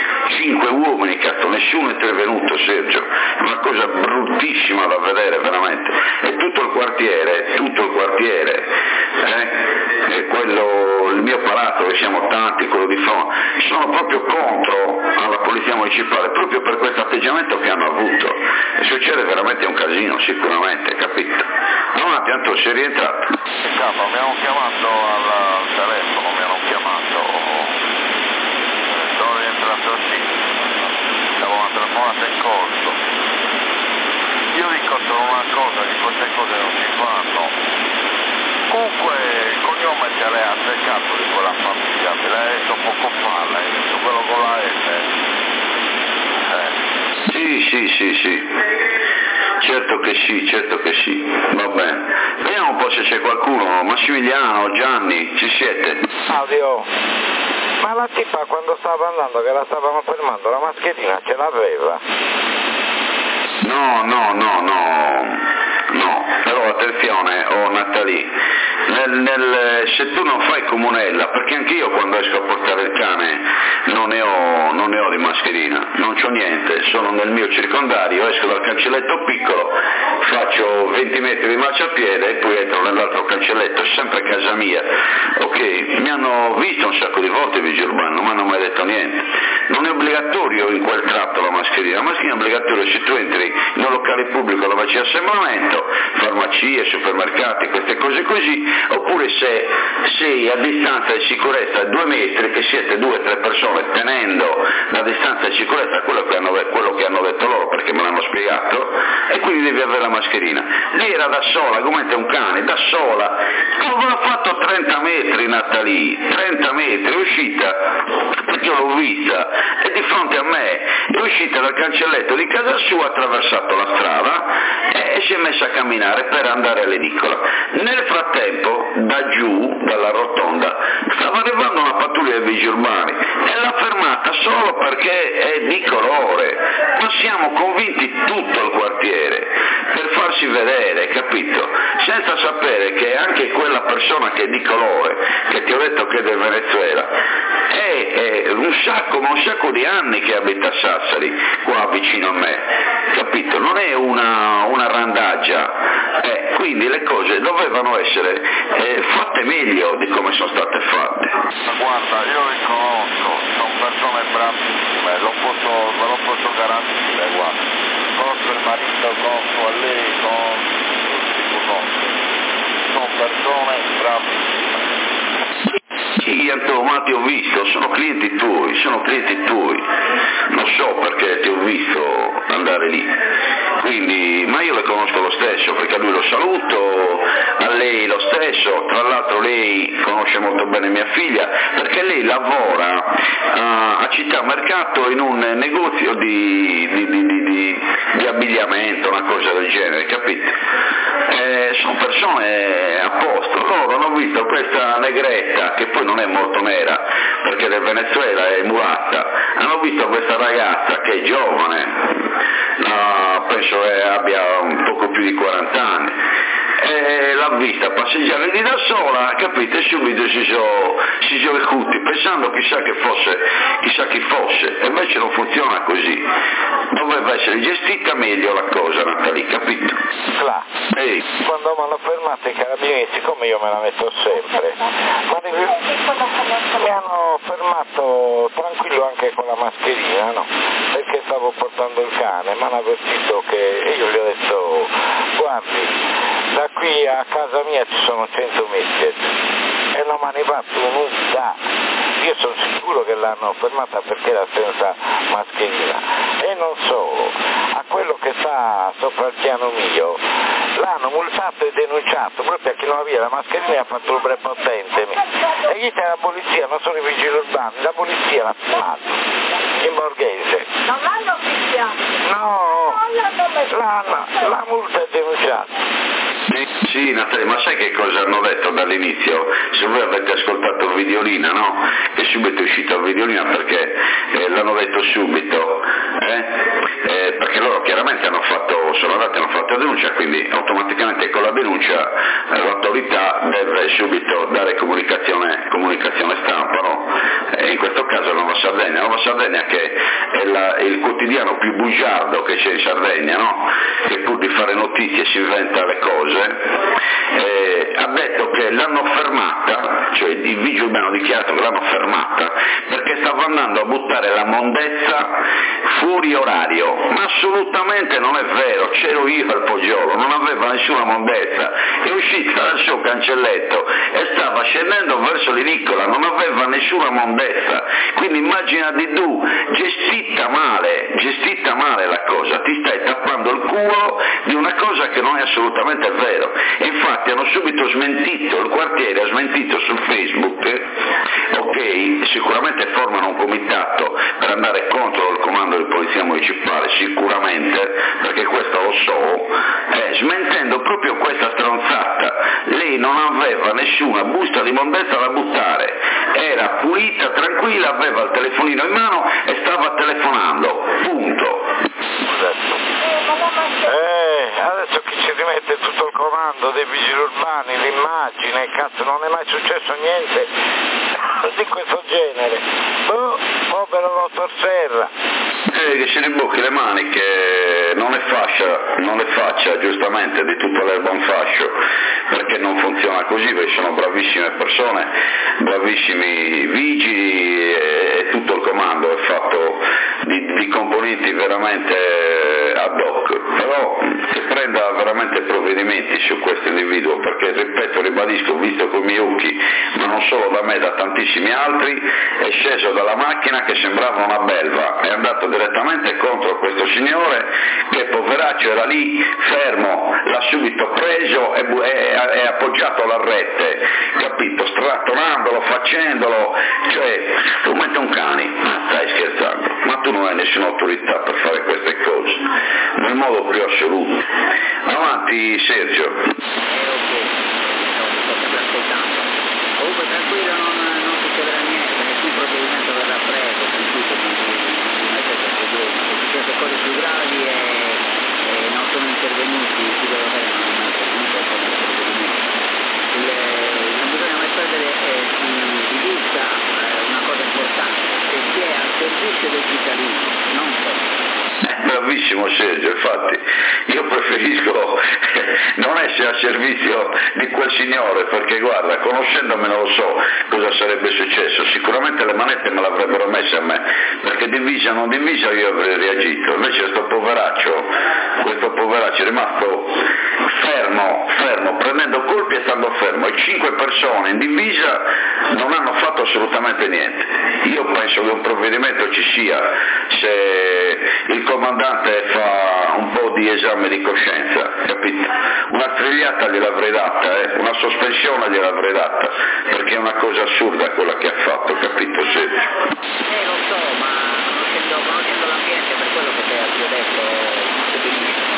5 uomini, cazzo, nessuno è intervenuto, Sergio. È una cosa bruttissima da vedere, veramente. E tutto il quartiere, il mio palato, che siamo tanti, quello di fronte, sono proprio contro alla polizia municipale, proprio per questo atteggiamento che hanno avuto. E succede veramente un casino, sicuramente, capito? No, tanto si è rientrato. Capo, mi hanno chiamato al telefono, sono rientrato sì, stavo telefonata in corso. Io dico solo una cosa, che queste cose non si fanno. Comunque il cognome ce l'ha azzeccato di quella famiglia, me l'ha detto poco fa, l'ha detto quello con la L. Sì. Certo che sì, va bene. Vediamo un po' se c'è qualcuno, Massimiliano, Gianni, ci siete? Claudio, ma la tipa quando stava andando, che la stavano fermando, la mascherina ce l'aveva? No, però attenzione, Natali, se tu non fai comunella, perché anche io quando esco a portare il cane non ne ho di mascherina, non c'ho niente, sono nel mio circondario, esco dal cancelletto piccolo, faccio 20 metri di marciapiede e poi entro nell'altro cancelletto, sempre casa mia, ok? Mi hanno visto un sacco di volte i vigili urbani, non mi hanno mai detto niente, non è obbligatorio in quel tratto la mascherina è obbligatoria se tu entri in un locale pubblico dove c'è assemblamento, farmacie, supermercati, queste cose così, oppure se sei a distanza di sicurezza 2 metri, che siete 2 o 3 persone tenendo la distanza di sicurezza, quello che hanno detto loro perché me l'hanno spiegato, e quindi devi avere la mascherina. Lei era da sola, come un cane, da sola, aveva fatto 30 metri Natali, 30 metri, è uscita, perché io l'ho vista, e di fronte a me è uscita dal cancelletto di casa sua, ha attraversato la strada e si è messa a camminare per andare all'edicola. Nel frattempo, da giù, dalla rotonda, stava arrivando una pattuglia dei vigili urbani e l'ha fermata solo perché è di colore, ma siamo convinti tutto il quartiere per farsi vedere, capito? Senza sapere che anche quella persona che è di colore, che ti ho detto che è del Venezuela, è un sacco di anni che abita a Sassari, qua vicino a me, capito? Non è una randaggia, quindi le cose dovevano essere fatte meglio di come sono state fatte. Guarda, io li conosco, sono persone bravissime, ve lo posso garantire, guarda. Conosco il marito, conosco a lei, conosco, sono persone bravissime. Sì, Antonio, ti ho visto, sono clienti tuoi, non so perché ti ho visto andare lì, quindi, ma io le conosco lo stesso, perché a lui lo saluto, a lei lo stesso, tra l'altro lei conosce molto bene mia figlia, perché lei lavora a Città Mercato in un negozio di abbigliamento, una cosa del genere, capite? Sono persone a posto, loro hanno visto questa negretta, che poi non è molto nera, perché del Venezuela è mulatta, hanno visto questa ragazza che è giovane, penso abbia un poco più di 40 anni, e l'ha vista passeggiare lì da sola, capite? E subito si sono ricuti, pensando chissà chi fosse, e invece non funziona così, dovrebbe essere gestita meglio la cosa, Natali, capito? Quando mi hanno fermato i carabinieri, siccome io me la metto sempre, mi hanno fermato tranquillo anche con la mascherina, no? Perché stavo portando il cane, mi hanno avvertito e io gli ho detto, guardi, da qui a casa mia ci sono 100 metri e non mi hanno fatto nulla. Io sono sicuro che l'hanno fermata perché era senza mascherina, e non solo, a quello che sta sopra il piano mio l'hanno multato e denunciato proprio a chi non aveva la mascherina e ha fatto il prepotente, e gli c'è la polizia, non sono i vigili urbani, la polizia l'ha filmato in Borghese. Non l'hanno fischiato? No, la multa è denunciata. Sì, Natalia, ma sai che cosa hanno detto dall'inizio? Se voi avete ascoltato Videolina, no? Che subito è uscito Videolina perché l'hanno detto subito, perché loro chiaramente sono andati e hanno fatto denuncia, quindi automaticamente con la denuncia l'autorità deve subito dare comunicazione stampa, no? In questo caso la Nuova Sardegna che è il quotidiano più bugiardo che c'è in Sardegna, no? Che pur di fare notizie si inventa le cose, ha detto che l'hanno fermata, cioè i vigili urbani hanno dichiarato che l'hanno fermata perché stava andando a buttare la mondezza fuori orario, ma assolutamente non è vero, c'ero io al Poggiolo, non aveva nessuna mondezza, è uscita dal suo cancelletto e stava scendendo verso l'edicola, non aveva nessuna mondezza, quindi immaginati tu, gestita male la cosa, ti stai tappando il culo di una cosa che non è assolutamente vero, e infatti hanno subito smentito, il quartiere ha smentito su Facebook, ok, sicuramente formano un comitato per andare contro il comando di polizia municipale, sicuramente, perché questo lo so, smentendo proprio questa stronzata. Lei non aveva nessuna busta di mondezza da buttare, era pulita, tranquilla, aveva il telefonino in mano e stava telefonando, punto. Adesso chi ci rimette tutto il comando dei vigili urbani, l'immagine, cazzo, non è mai successo niente di questo genere. Povero dottor Serra. Che si ribocchi le maniche, non è faccia giustamente di tutta l'erba un fascio, perché non funziona così, perché sono bravissime persone, bravissimi vigili e tutto il comando è fatto di componenti veramente ad hoc, però che prenda veramente provvedimenti su questo individuo, perché ripeto, ribadisco, visto con i miei occhi, ma non solo da me, da tantissimi altri, è sceso dalla macchina che sembrava una belva, è andato direttamente contro questo signore che poveraccio era lì fermo, l'ha subito preso e appoggiato alla rete, capito, strattonandolo, facendolo, cioè come un cane, ma stai scherzando, ma tu non hai nessuna autorità per fare queste cose, nel modo più assoluto. Avanti Sergio. Comunque tranquillo, non succederà niente, nessun provvedimento verrà preso, non mettete problemi, se succede cose più gravi e non sono intervenuti, si deve avere non possono provvedimenti. Non bisogna mai perdere di vista una cosa importante, che si è al servizio dei cittadini, non solo. Bravissimo Sergio, infatti io preferisco non essere a servizio di quel signore, perché guarda, conoscendomi non lo so cosa sarebbe successo, sicuramente le manette me l'avrebbero messe a me, perché divisa o non divisa io avrei reagito, invece questo poveraccio è rimasto fermo, prendendo colpi e stando fermo, e 5 persone in divisa non hanno fatto assolutamente niente. Io penso che un provvedimento ci sia se il comandante fa un po' di esame di coscienza, capito? Una strigliata gliel'avrei data, una sospensione gliel'avrei data, perché è una cosa assurda quella che ha fatto, capito Sergio? Lo so, ma conoscendo l'ambiente, per quello che ti ho detto, conosco benissimo,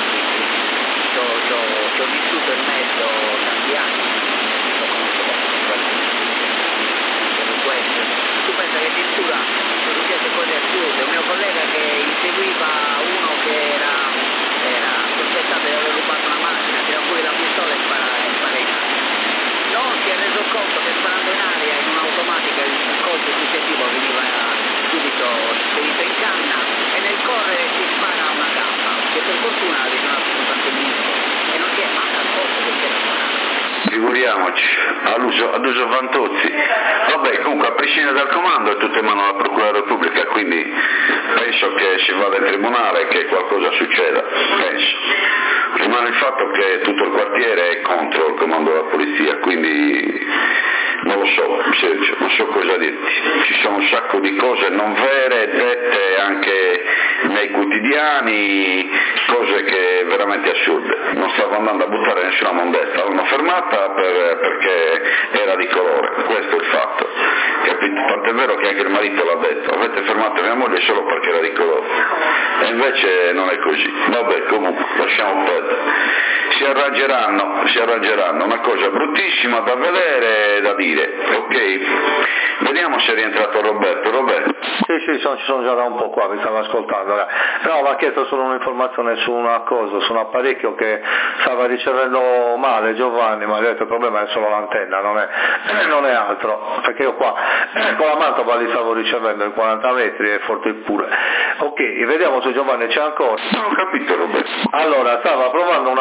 ci ho vissuto in mezzo tanti anni, lo conosco bene, per questo. Tu pensa che addirittura sono successe cose assurde, un mio collega che inseguiva uno che era sospettato di aver rubato una macchina, tira fuori la pistola e spara in aria. Non si è reso conto che sparando in aria in un'automatica il colpo successivo veniva subito spedito in canna e nel correre si spara una gamba, che per fortuna ha risuonato soltanto il disco e non si è mai accorto che c'era sparato. Figuriamoci, ad uso Fantozzi. Vabbè, comunque a prescindere dal comando è tutto in mano alla Procura della Repubblica, quindi penso che si vada in tribunale e che qualcosa succeda, penso. Rimane il fatto che tutto il quartiere è contro il comando della polizia, quindi non lo so Sergio, non so cosa dirti, ci sono un sacco di cose non vere dette anche nei quotidiani, cose che veramente assurde. Non stavo andando a buttare nessuna mondezza, l'hanno fermata perché era di colore, questo è il fatto, capito? Tant'è vero che anche il marito l'ha detto, avete fermato mia moglie solo perché era di colore, e invece non è così. Vabbè, comunque lasciamo perdere, si arrangeranno, una cosa bruttissima da vedere e da dire, ok? Vediamo se è rientrato Roberto. Sì, ci sono già da un po' qua, mi stavo ascoltando. No, mi ha chiesto solo un'informazione su una cosa, su un apparecchio che stava ricevendo male Giovanni, ma ha detto il problema è solo l'antenna, non è altro, perché io qua con la Mantova li stavo ricevendo in 40 metri e forte pure. Ok, vediamo se Giovanni c'è ancora. Non ho capito Roberto. Allora, stava provando un apparecchio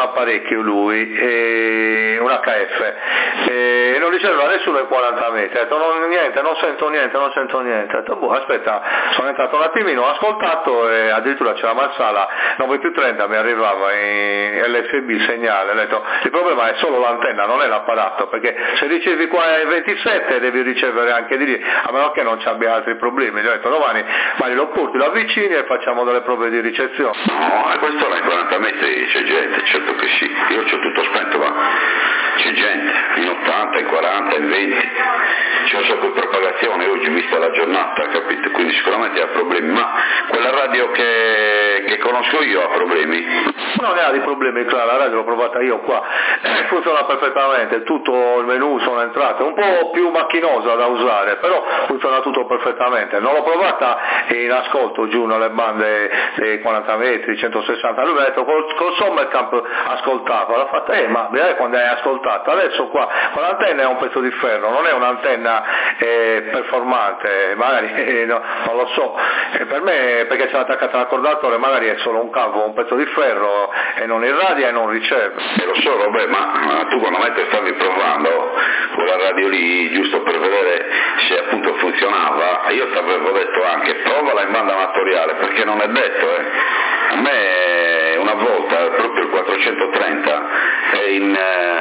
vecchio lui, un HF, e non riceveva nessuno ai 40 metri, ha detto non sento niente, ho detto boh, aspetta, sono entrato un attimino, ho ascoltato e addirittura c'era Marsala 9+30, mi arrivava in LFB il segnale, ho detto il problema è solo l'antenna, non è l'apparato, perché se ricevi qua ai 27 devi ricevere anche di lì, a meno che non ci abbia altri problemi. Gli ho detto domani lo porti, lo avvicini e facciamo delle prove di ricezione. No, a quest'ora ai 40 metri c'è gente, certo che sì, io c'ho tutto spento, ma c'è gente, in 80, in 40, in 20, c'è un sacco di propagazione oggi vista la giornata, capito? Quindi sicuramente ha problemi, ma quella radio che conosco io ha problemi. Non ne ha di problemi, la radio l'ho provata io qua, funziona perfettamente, tutto il menu sono entrate, un po' più macchinosa da usare, però funziona tutto perfettamente. Non l'ho provata in ascolto giù nelle bande dei 40 metri, 160, lui mi ha detto col Sommercamp ascoltava, l'ho fatta, ma vedrai quando hai ascoltato, adesso qua con l'antenna è un pezzo di ferro, non è un'antenna performante, magari non lo so, per me perché c'è attaccata all'accordatore magari è solo un cavo, un pezzo di ferro e non irradia e non riceve. Lo so, vabbè, ma tu quando me stavi provando quella radio lì, giusto per vedere se appunto funzionava, io ti avevo detto anche provala in banda amatoriale, perché non è detto, A me una volta, proprio il 430, in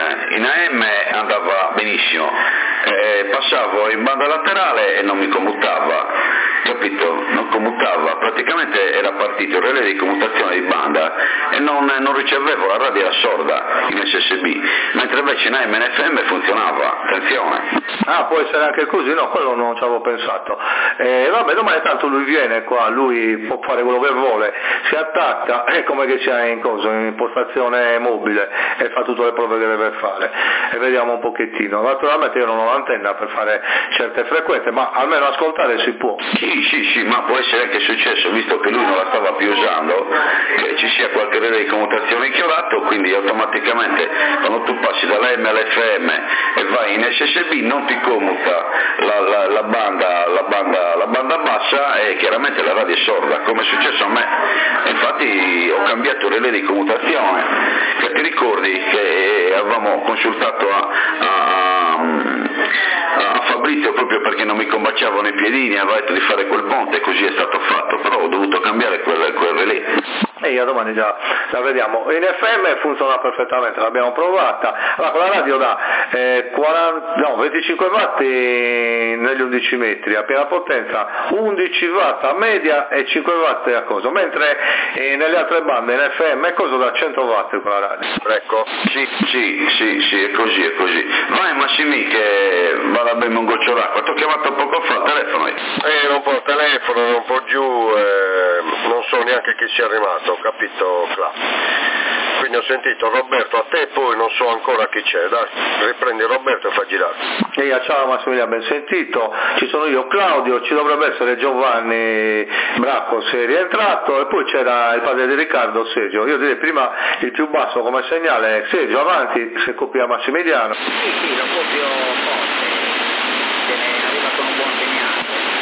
AM andava benissimo, passavo in banda laterale e non mi commutava, capito? Non commutava, praticamente era partito il relè di commutazione di banda e non ricevevo, la radio era sorda in SSB, mentre invece in AM e FM funzionava, attenzione. Ah, può essere anche così, no, quello non ci avevo pensato. Vabbè, domani tanto lui viene qua, lui può fare quello che vuole, si attacca, è come che sia in impostazione mobile e fa tutte le prove che deve fare e vediamo un pochettino. Naturalmente io non ho l'antenna per fare certe frequenze, ma almeno ascoltare si può. Sì, ma può essere anche successo, visto che lui non la stava più usando, che ci sia qualche relè di commutazione inchiolato, quindi automaticamente quando tu passi dall'AM all'FM e vai in SSB non ti commuta la banda bassa e chiaramente la radio è sorda, come è successo a me. Infatti ho cambiato il relè di commutazione, che ti ricordi che avevamo consultato a Fabrizio proprio perché non mi combaciavano i piedini, aveva detto di fare quel ponte e così è stato fatto, però ho dovuto cambiare quel relè. E io domani già la vediamo. In FM funziona perfettamente, l'abbiamo provata. Allora, con la radio da 25 watt negli 11 metri a piena potenza, 11 watt a media e 5 watt a coso, mentre nelle altre bande in FM è coso da 100 watt con la radio. Ecco, sì, è così. Vai Massimi che vada a bere un goccio d'acqua, ti ho chiamato poco fa al telefono. Non può telefono, non può giù, non so neanche chi sia arrivato, capito Cla? Quindi ho sentito Roberto a te, poi non so ancora chi c'è, dai, riprendi Roberto e fa girare. Ciao Massimiliano, ben sentito, ci sono io, Claudio, ci dovrebbe essere Giovanni Bracco se è rientrato e poi c'era il padre di Riccardo, Sergio. Io direi prima il più basso come segnale, Sergio avanti, se copia Massimiliano. Sì, lo copio forte, se ne arriva con un buon segnale.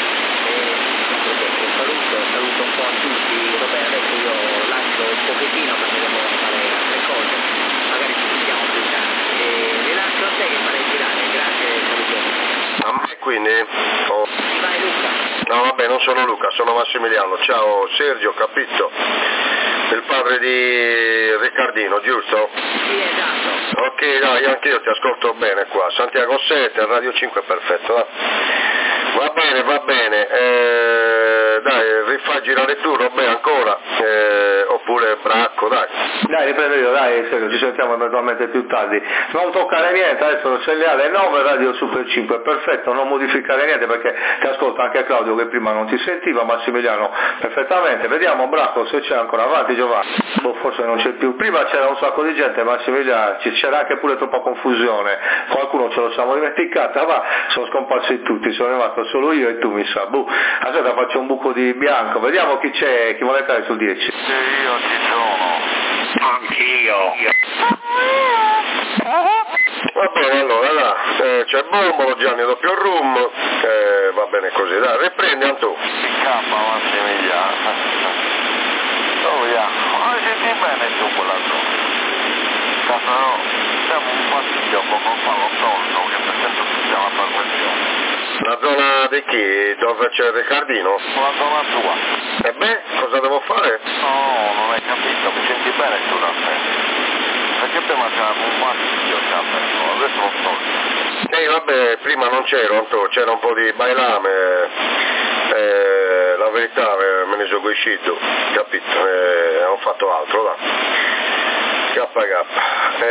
Saluto un po' a tutti, Roberto, adesso io lascio un pochettino perché devo fare altre cose, magari ci sentiamo più tardi. Rilascio a te che farei girare, grazie, salutiamo. A me quindi? Vai Luca. No vabbè, non sono Luca, sono Massimiliano, ciao Sergio, capito? Il padre di Riccardino, giusto? Sì, esatto. Ok, dai, anch'io ti ascolto bene qua, Santiago 7, Radio 5 perfetto, dai. Va bene, dai, rifai girare tu, Robè ancora, oppure Bracco, dai. Dai, riprendo io, dai, Sergio, ci sentiamo eventualmente più tardi. Non toccare niente, adesso il segnale 9, Radio Super 5, perfetto, non modificare niente perché ti ascolta anche Claudio che prima non ti sentiva, Massimiliano perfettamente. Vediamo Bracco se c'è ancora, avanti Giovanni. Forse non c'è più, prima c'era un sacco di gente, Massimiliano, c'era anche pure troppa confusione, qualcuno ce lo siamo dimenticata, ma sono scomparsi tutti, sono rimasto solo io e tu mi sa. Aspetta, faccio un buco di bianco, vediamo chi c'è, chi vuole entrare sul 10. Sì, io ci sono. Anch'io. Va bene, allora, c'è Bombolo, Gianni doppio rum, va bene così, dai, riprendi Antù. Scappa Massimiliano. Oh, ma senti bene tu quella zona? casa no, siamo un fastidio come fa lo solito, che per esempio siamo a perfezione. La zona di chi? Dove c'è Riccardino? La zona tua. E beh, cosa devo fare? No, non hai capito, mi senti bene tu da te. Perché prima c'era un fastidio, adesso lo so. Vabbè, prima non c'ero, c'era un po' di bailame, la verità me ne sono uscito, capito? Ho fatto altro, là. KK.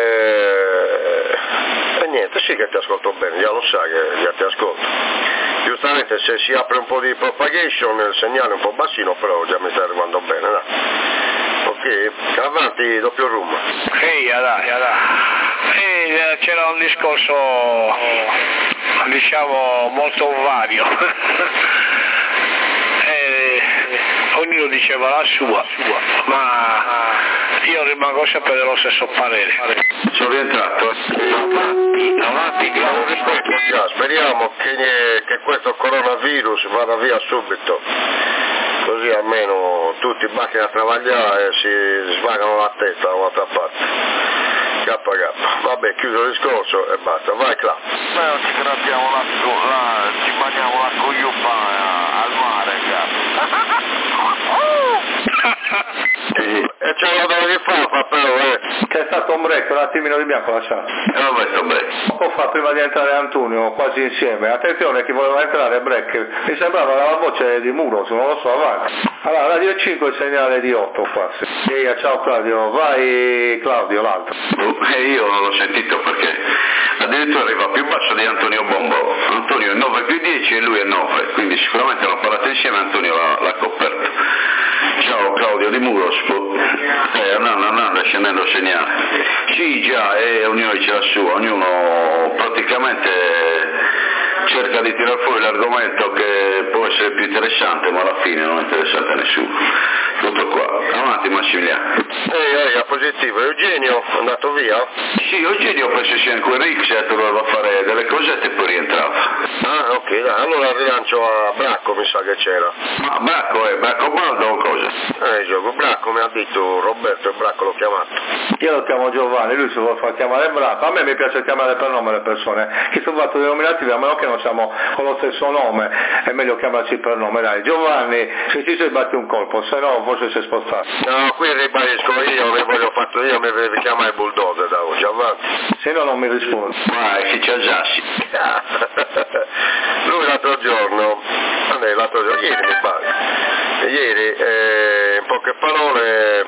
E niente, sì che ti ascolto bene, già lo sai che già ti ascolto. Giustamente se si apre un po' di propagation il segnale è un po' bassino, però già mi sta arrivando bene, dai. Ok, avanti, doppio room. C'era un discorso, diciamo, molto vario. Ognuno diceva la sua, ma io rimango sempre dello stesso parere. Sono rientrato. Avanti, Claudio. Speriamo che questo coronavirus vada via subito, così almeno tutti bacchino a travagliare e si svagano la testa da un'altra parte. KK. Vabbè, chiuso il discorso e basta, vai Cla. Beh, ci grappiamo ci bagniamo la cogliuppa al mare, E c'è una dove di faffa però, C'è stato un break, un attimino di bianco lasciato. Vabbè, sto break. Poco fa prima di entrare Antonio, quasi insieme. Attenzione, chi voleva entrare break. Mi sembrava la voce di Muros, non lo so, avanti. Allora, radio 5 segnale di 8 quasi. Ciao Claudio, vai Claudio, l'altro. Io non l'ho sentito perché addirittura arriva più basso di Antonio Bombo. Antonio è 9 più 10 e lui è 9, quindi sicuramente hanno parlato insieme, Antonio l'ha coperto. Ciao Claudio di Muros, andando scendendo il segnale. Sì già, ognuno dice la sua, ognuno praticamente cerca di tirar fuori l'argomento che può essere più interessante, ma alla fine non è interessante a nessuno. Tutto qua. Avanti Massimiliano. Positivo. Eugenio è andato via? Sì, Eugenio penso sia in quel Rix, doveva fare delle cosette e poi rientrava. Ah, ok, dai, allora rilancio a Bracco, mi sa che c'era. Ma Bracco Baldo o cosa? Gioco Bracco, mi ha detto Roberto e Bracco l'ho chiamato. Io lo chiamo Giovanni, lui si vuole far chiamare Bracco. A me mi piace chiamare per nome le persone. Chi sono fatto denominativi, a meno che non siamo con lo stesso nome, è meglio chiamarci per nome, dai. Giovanni, se ci sei batti un colpo, se no forse si è spostato. No, qui ribadisco io, mi voglio fatto io, mi devi chiamare Bulldozer da oggi, avanti. Se no non mi rispondi. Vai, si c'è già, sì. Lui l'altro giorno, ieri mi pare, in poche parole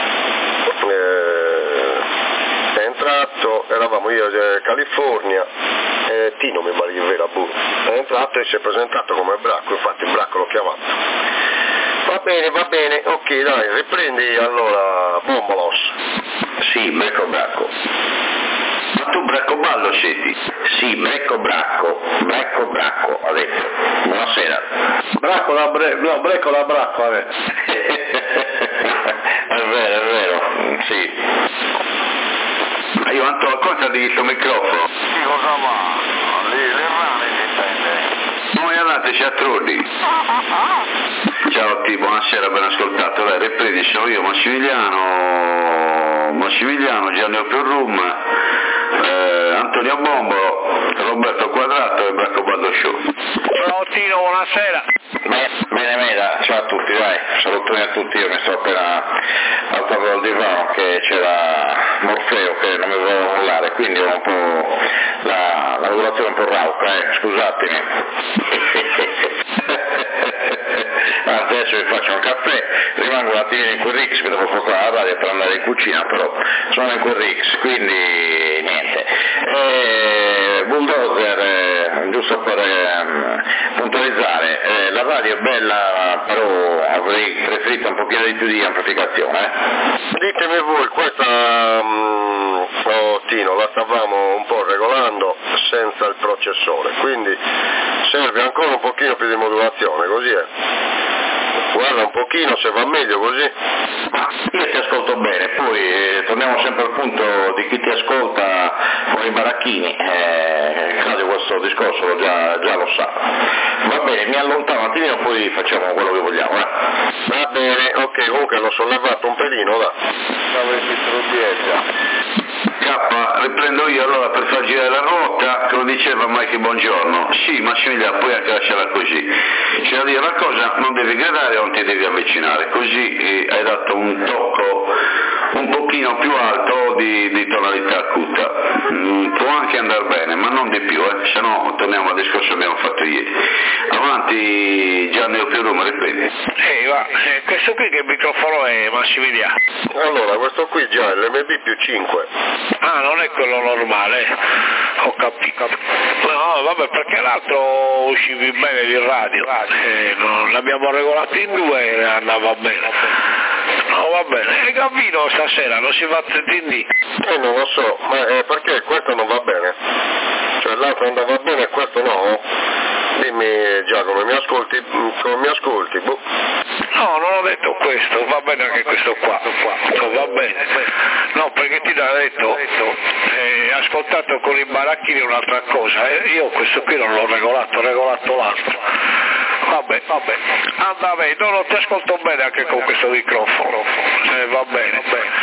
è entrato, eravamo io in California, Tino mi pare che era pure, è entrato e si è presentato come Bracco, infatti Bracco l'ho chiamato. Va bene, ok dai, riprendi allora Bombolos. Sì, Bracco. Ma tu Braccoballo sieti? Sì, Bracco, ha detto. Buonasera. Bracco la Bracco, ha detto. È vero, sì. Ma io Anto, raccontati questo microfono. Sì, cosa va? Le rane si intende. Noi andateci a Trulli. Ciao T, buonasera, ben ascoltato. Dai, riprendi, sono io Massimiliano, Gianni Opiorrum, Antonio Bombo, Roberto Quadrato e Bracco Baldo Show. Ciao Tino, buonasera. Bene, ciao a tutti, dai, salutoni a tutti, io mi sto appena alzato dal divano che c'era Morfeo che non mi voleva mollare, quindi ho un po' la lavorazione un po' rauca, scusatemi. Adesso vi faccio un caffè, rimango un attimino in quel Rix, che devo portare la radio per andare in cucina, però sono in quel Rix, quindi niente. Bulldozer, giusto per puntualizzare, la radio è bella, però avrei preferito un pochino di più di amplificazione. Ditemi voi, questa Tino la stavamo un po' regolando senza il processore, quindi serve ancora un pochino più di modulazione, così è. Guarda un pochino se va meglio così. Io ti ascolto bene, poi torniamo sempre al punto di chi ti ascolta con i baracchini, Claudio questo discorso già lo sa. Va bene, mi allontano un attimino, poi facciamo quello che vogliamo. Va bene, ok, comunque l'ho sollevato un pelino, da. Avessi già. Riprendo io allora per far girare la ruota, come diceva Mike Buongiorno. Sì, Massimiliano, puoi anche lasciarla così. C'è da dire una cosa, non devi gridare o non ti devi avvicinare, così hai dato un tocco un pochino più alto di tonalità acuta. Può anche andare bene, ma non di più, se no torniamo al discorso che abbiamo fatto ieri. Avanti Gianni o più numeri, quindi. Questo qui che microfono è, Massimiliano? Allora, questo qui già è l'MB più 5. Ah, non è quello normale, ho capito. No, vabbè, perché l'altro uscivi bene di radio, l'abbiamo regolato in 2 e andava bene. No, va bene. E Gavino stasera non si va TTD? Non lo so, ma perché questo non va bene? Cioè l'altro andava bene e questo no? Dimmi Giacomo, mi ascolti? Come mi ascolti? Boh. No, non ho detto questo, va bene anche questo qua. Va bene. No, perché ti l'ha detto, ascoltato con i baracchini un'altra cosa, io questo qui non l'ho regolato, ho regolato l'altro. Vabbè, anda bene, non ti ascolto bene anche con questo microfono, va bene.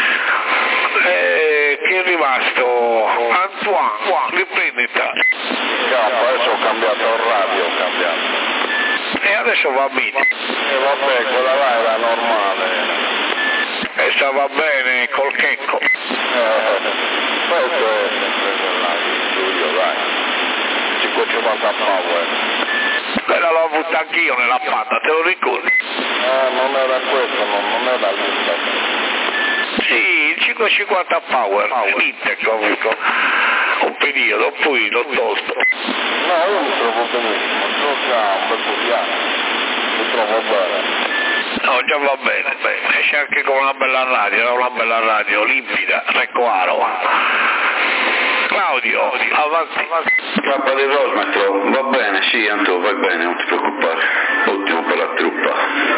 Chi è rimasto? Antoine, riprendita. Adesso ho cambiato il radio, E adesso va bene. E vabbè, quella là era normale. E sta va bene col checco. Questo è sempre quella in studio, dai. 550 power. Quella l'ho avuta anch'io nella patta, te lo ricordi? Non era questo, non era l'Intec. Sì, il 550 power, l'Intec ho avuto un periodo, poi l'ho tolto. No, io mi trovo benissimo, so già un bel po' di anni, mi trovo bene. No, già va bene, esce anche con una bella radio, limpida, Reccoaro. Claudio, avanti. Cappa di Rosmetro, va bene, sì, Anto, va bene, non ti preoccupare, ottimo per la truppa.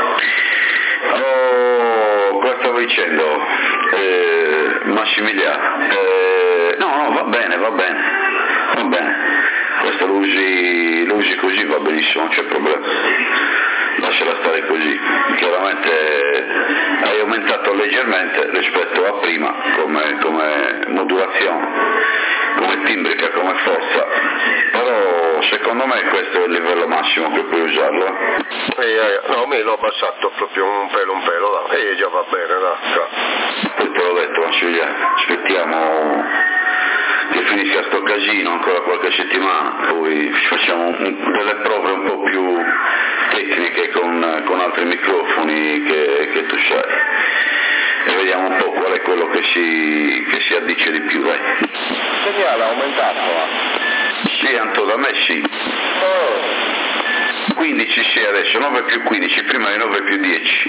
Cosa stavo dicendo? Massimiliano, no, va bene, questo lo usi così, va benissimo, non c'è problema, lasciala stare così, chiaramente hai aumentato leggermente rispetto a prima come modulazione, come timbrica, come forza, però secondo me questo è il livello massimo che puoi usarlo. No, me l'ho abbassato proprio un pelo, e già va bene, dai. Poi te l'ho detto, Massimiliano, aspettiamo che finisca sto casino ancora qualche settimana, poi facciamo delle prove un po' più tecniche con altri microfoni che tu sai, e vediamo un po' qual è quello che si addice di più, dai. Il segnale è aumentato? Sì, Anto, da me sì. 15 sì adesso, 9 più 15, prima di 9 più 10.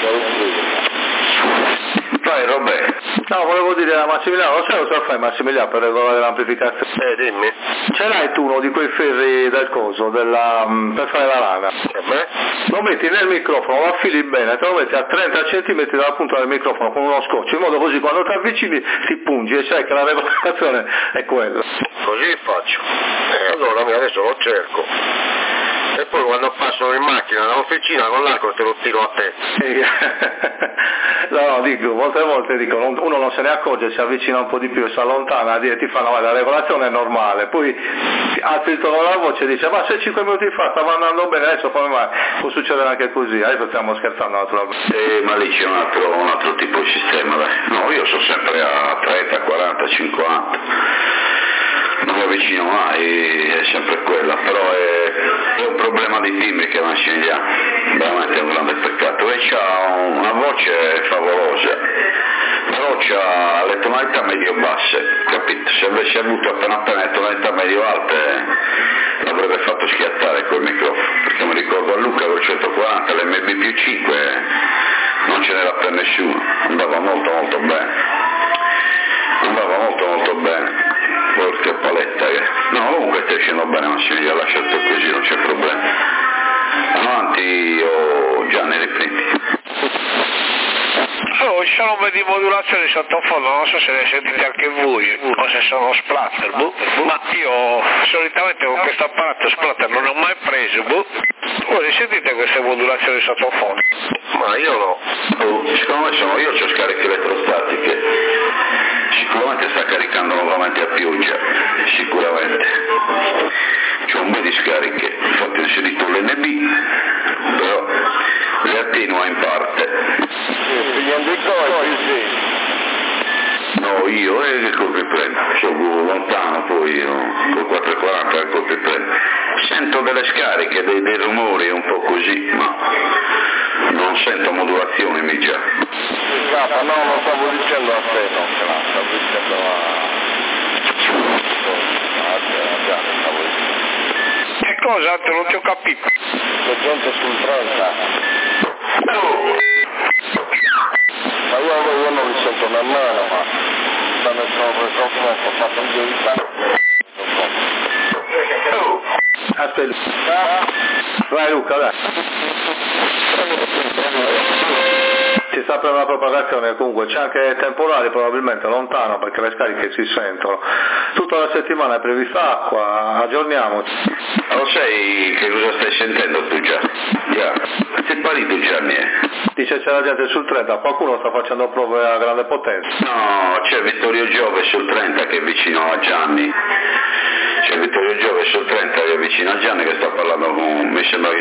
Vai Robè. No, volevo dire a Massimiliano, lo sai cosa fai Massimiliano per regolare l'amplificazione? Dimmi. Ce l'hai tu uno di quei ferri del coso, per fare la lana? Lo metti nel microfono, lo affili bene, te lo metti a 30 cm dalla punta del microfono con uno scotch, in modo così quando ti avvicini ti pungi e sai che la regolazione è quella. Così faccio. Allora adesso lo cerco. E poi quando passo in macchina dall'officina con l'arco te lo tiro a te. No, dico, molte volte dico, uno non se ne accorge, si avvicina un po' di più e si allontana, ti fanno la regolazione è normale, poi alzi il tono della voce e dice ma se 5 minuti fa stava andando bene, adesso come mai? Può succedere anche così, adesso stiamo scherzando naturalmente. Ma lì c'è un altro tipo di sistema, dai. No, io sono sempre a 30, 40, 50. Non mi avvicino mai, è sempre quella, però è un problema di timbrica Massimiliano, veramente è un grande peccato. Lei ha una voce favolosa, però ha le tonalità medio-basse, capito? Se avesse avuto appena le tonalità medio-alte l'avrebbe fatto schiattare col microfono, perché mi ricordo a Luca col 140, l'MB più 5 non ce n'era per nessuno, andava molto bene. Porca paletta, no, comunque stai scendendo bene Massimiliano, lasciato così, non c'è problema. Avanti, Gianni, riprendi. Ci sono un po' di modulazioni sottofondo, non so se le sentite anche voi, o se sono splatter, ma io solitamente con questo apparato splatter non ho mai preso, Voi sentite queste modulazioni sottofoniche? Ma io no. Secondo me io ho scariche elettrostatiche, sicuramente sta caricando nuovamente a pioggia, sicuramente. C'ho un po' di scariche, infatti ho inserito l'NB, però le attenua in parte. No, io che colpi prendo? Sono lontano poi, con 440 che colpi prendo. Sento delle scariche, dei rumori un po' così, ma non sento modulazioni mica. No, non stavo dicendo a te, no, stavo dicendo a Gianni, stavo dicendo. Che cosa? Non ti ho capito. C'è gente sul 30. Ma io non li sento nemmeno, ma stanno preso ho fatto un giro di Aspetta. Vai Luca, dai. Si sta per una propagazione, comunque c'è anche temporale probabilmente lontano perché le scariche si sentono. Tutta la settimana è prevista acqua, aggiorniamoci. Lo sai che cosa stai sentendo tu già? Già, sei sparito Gianni. Dice c'è la gente sul 30, qualcuno sta facendo prove a grande potenza. No, c'è Vittorio Giove sul 30 che è vicino a Gianni. C'è Vittorio Giove sul 30 che è vicino a Gianni che sta parlando con, mi sembra che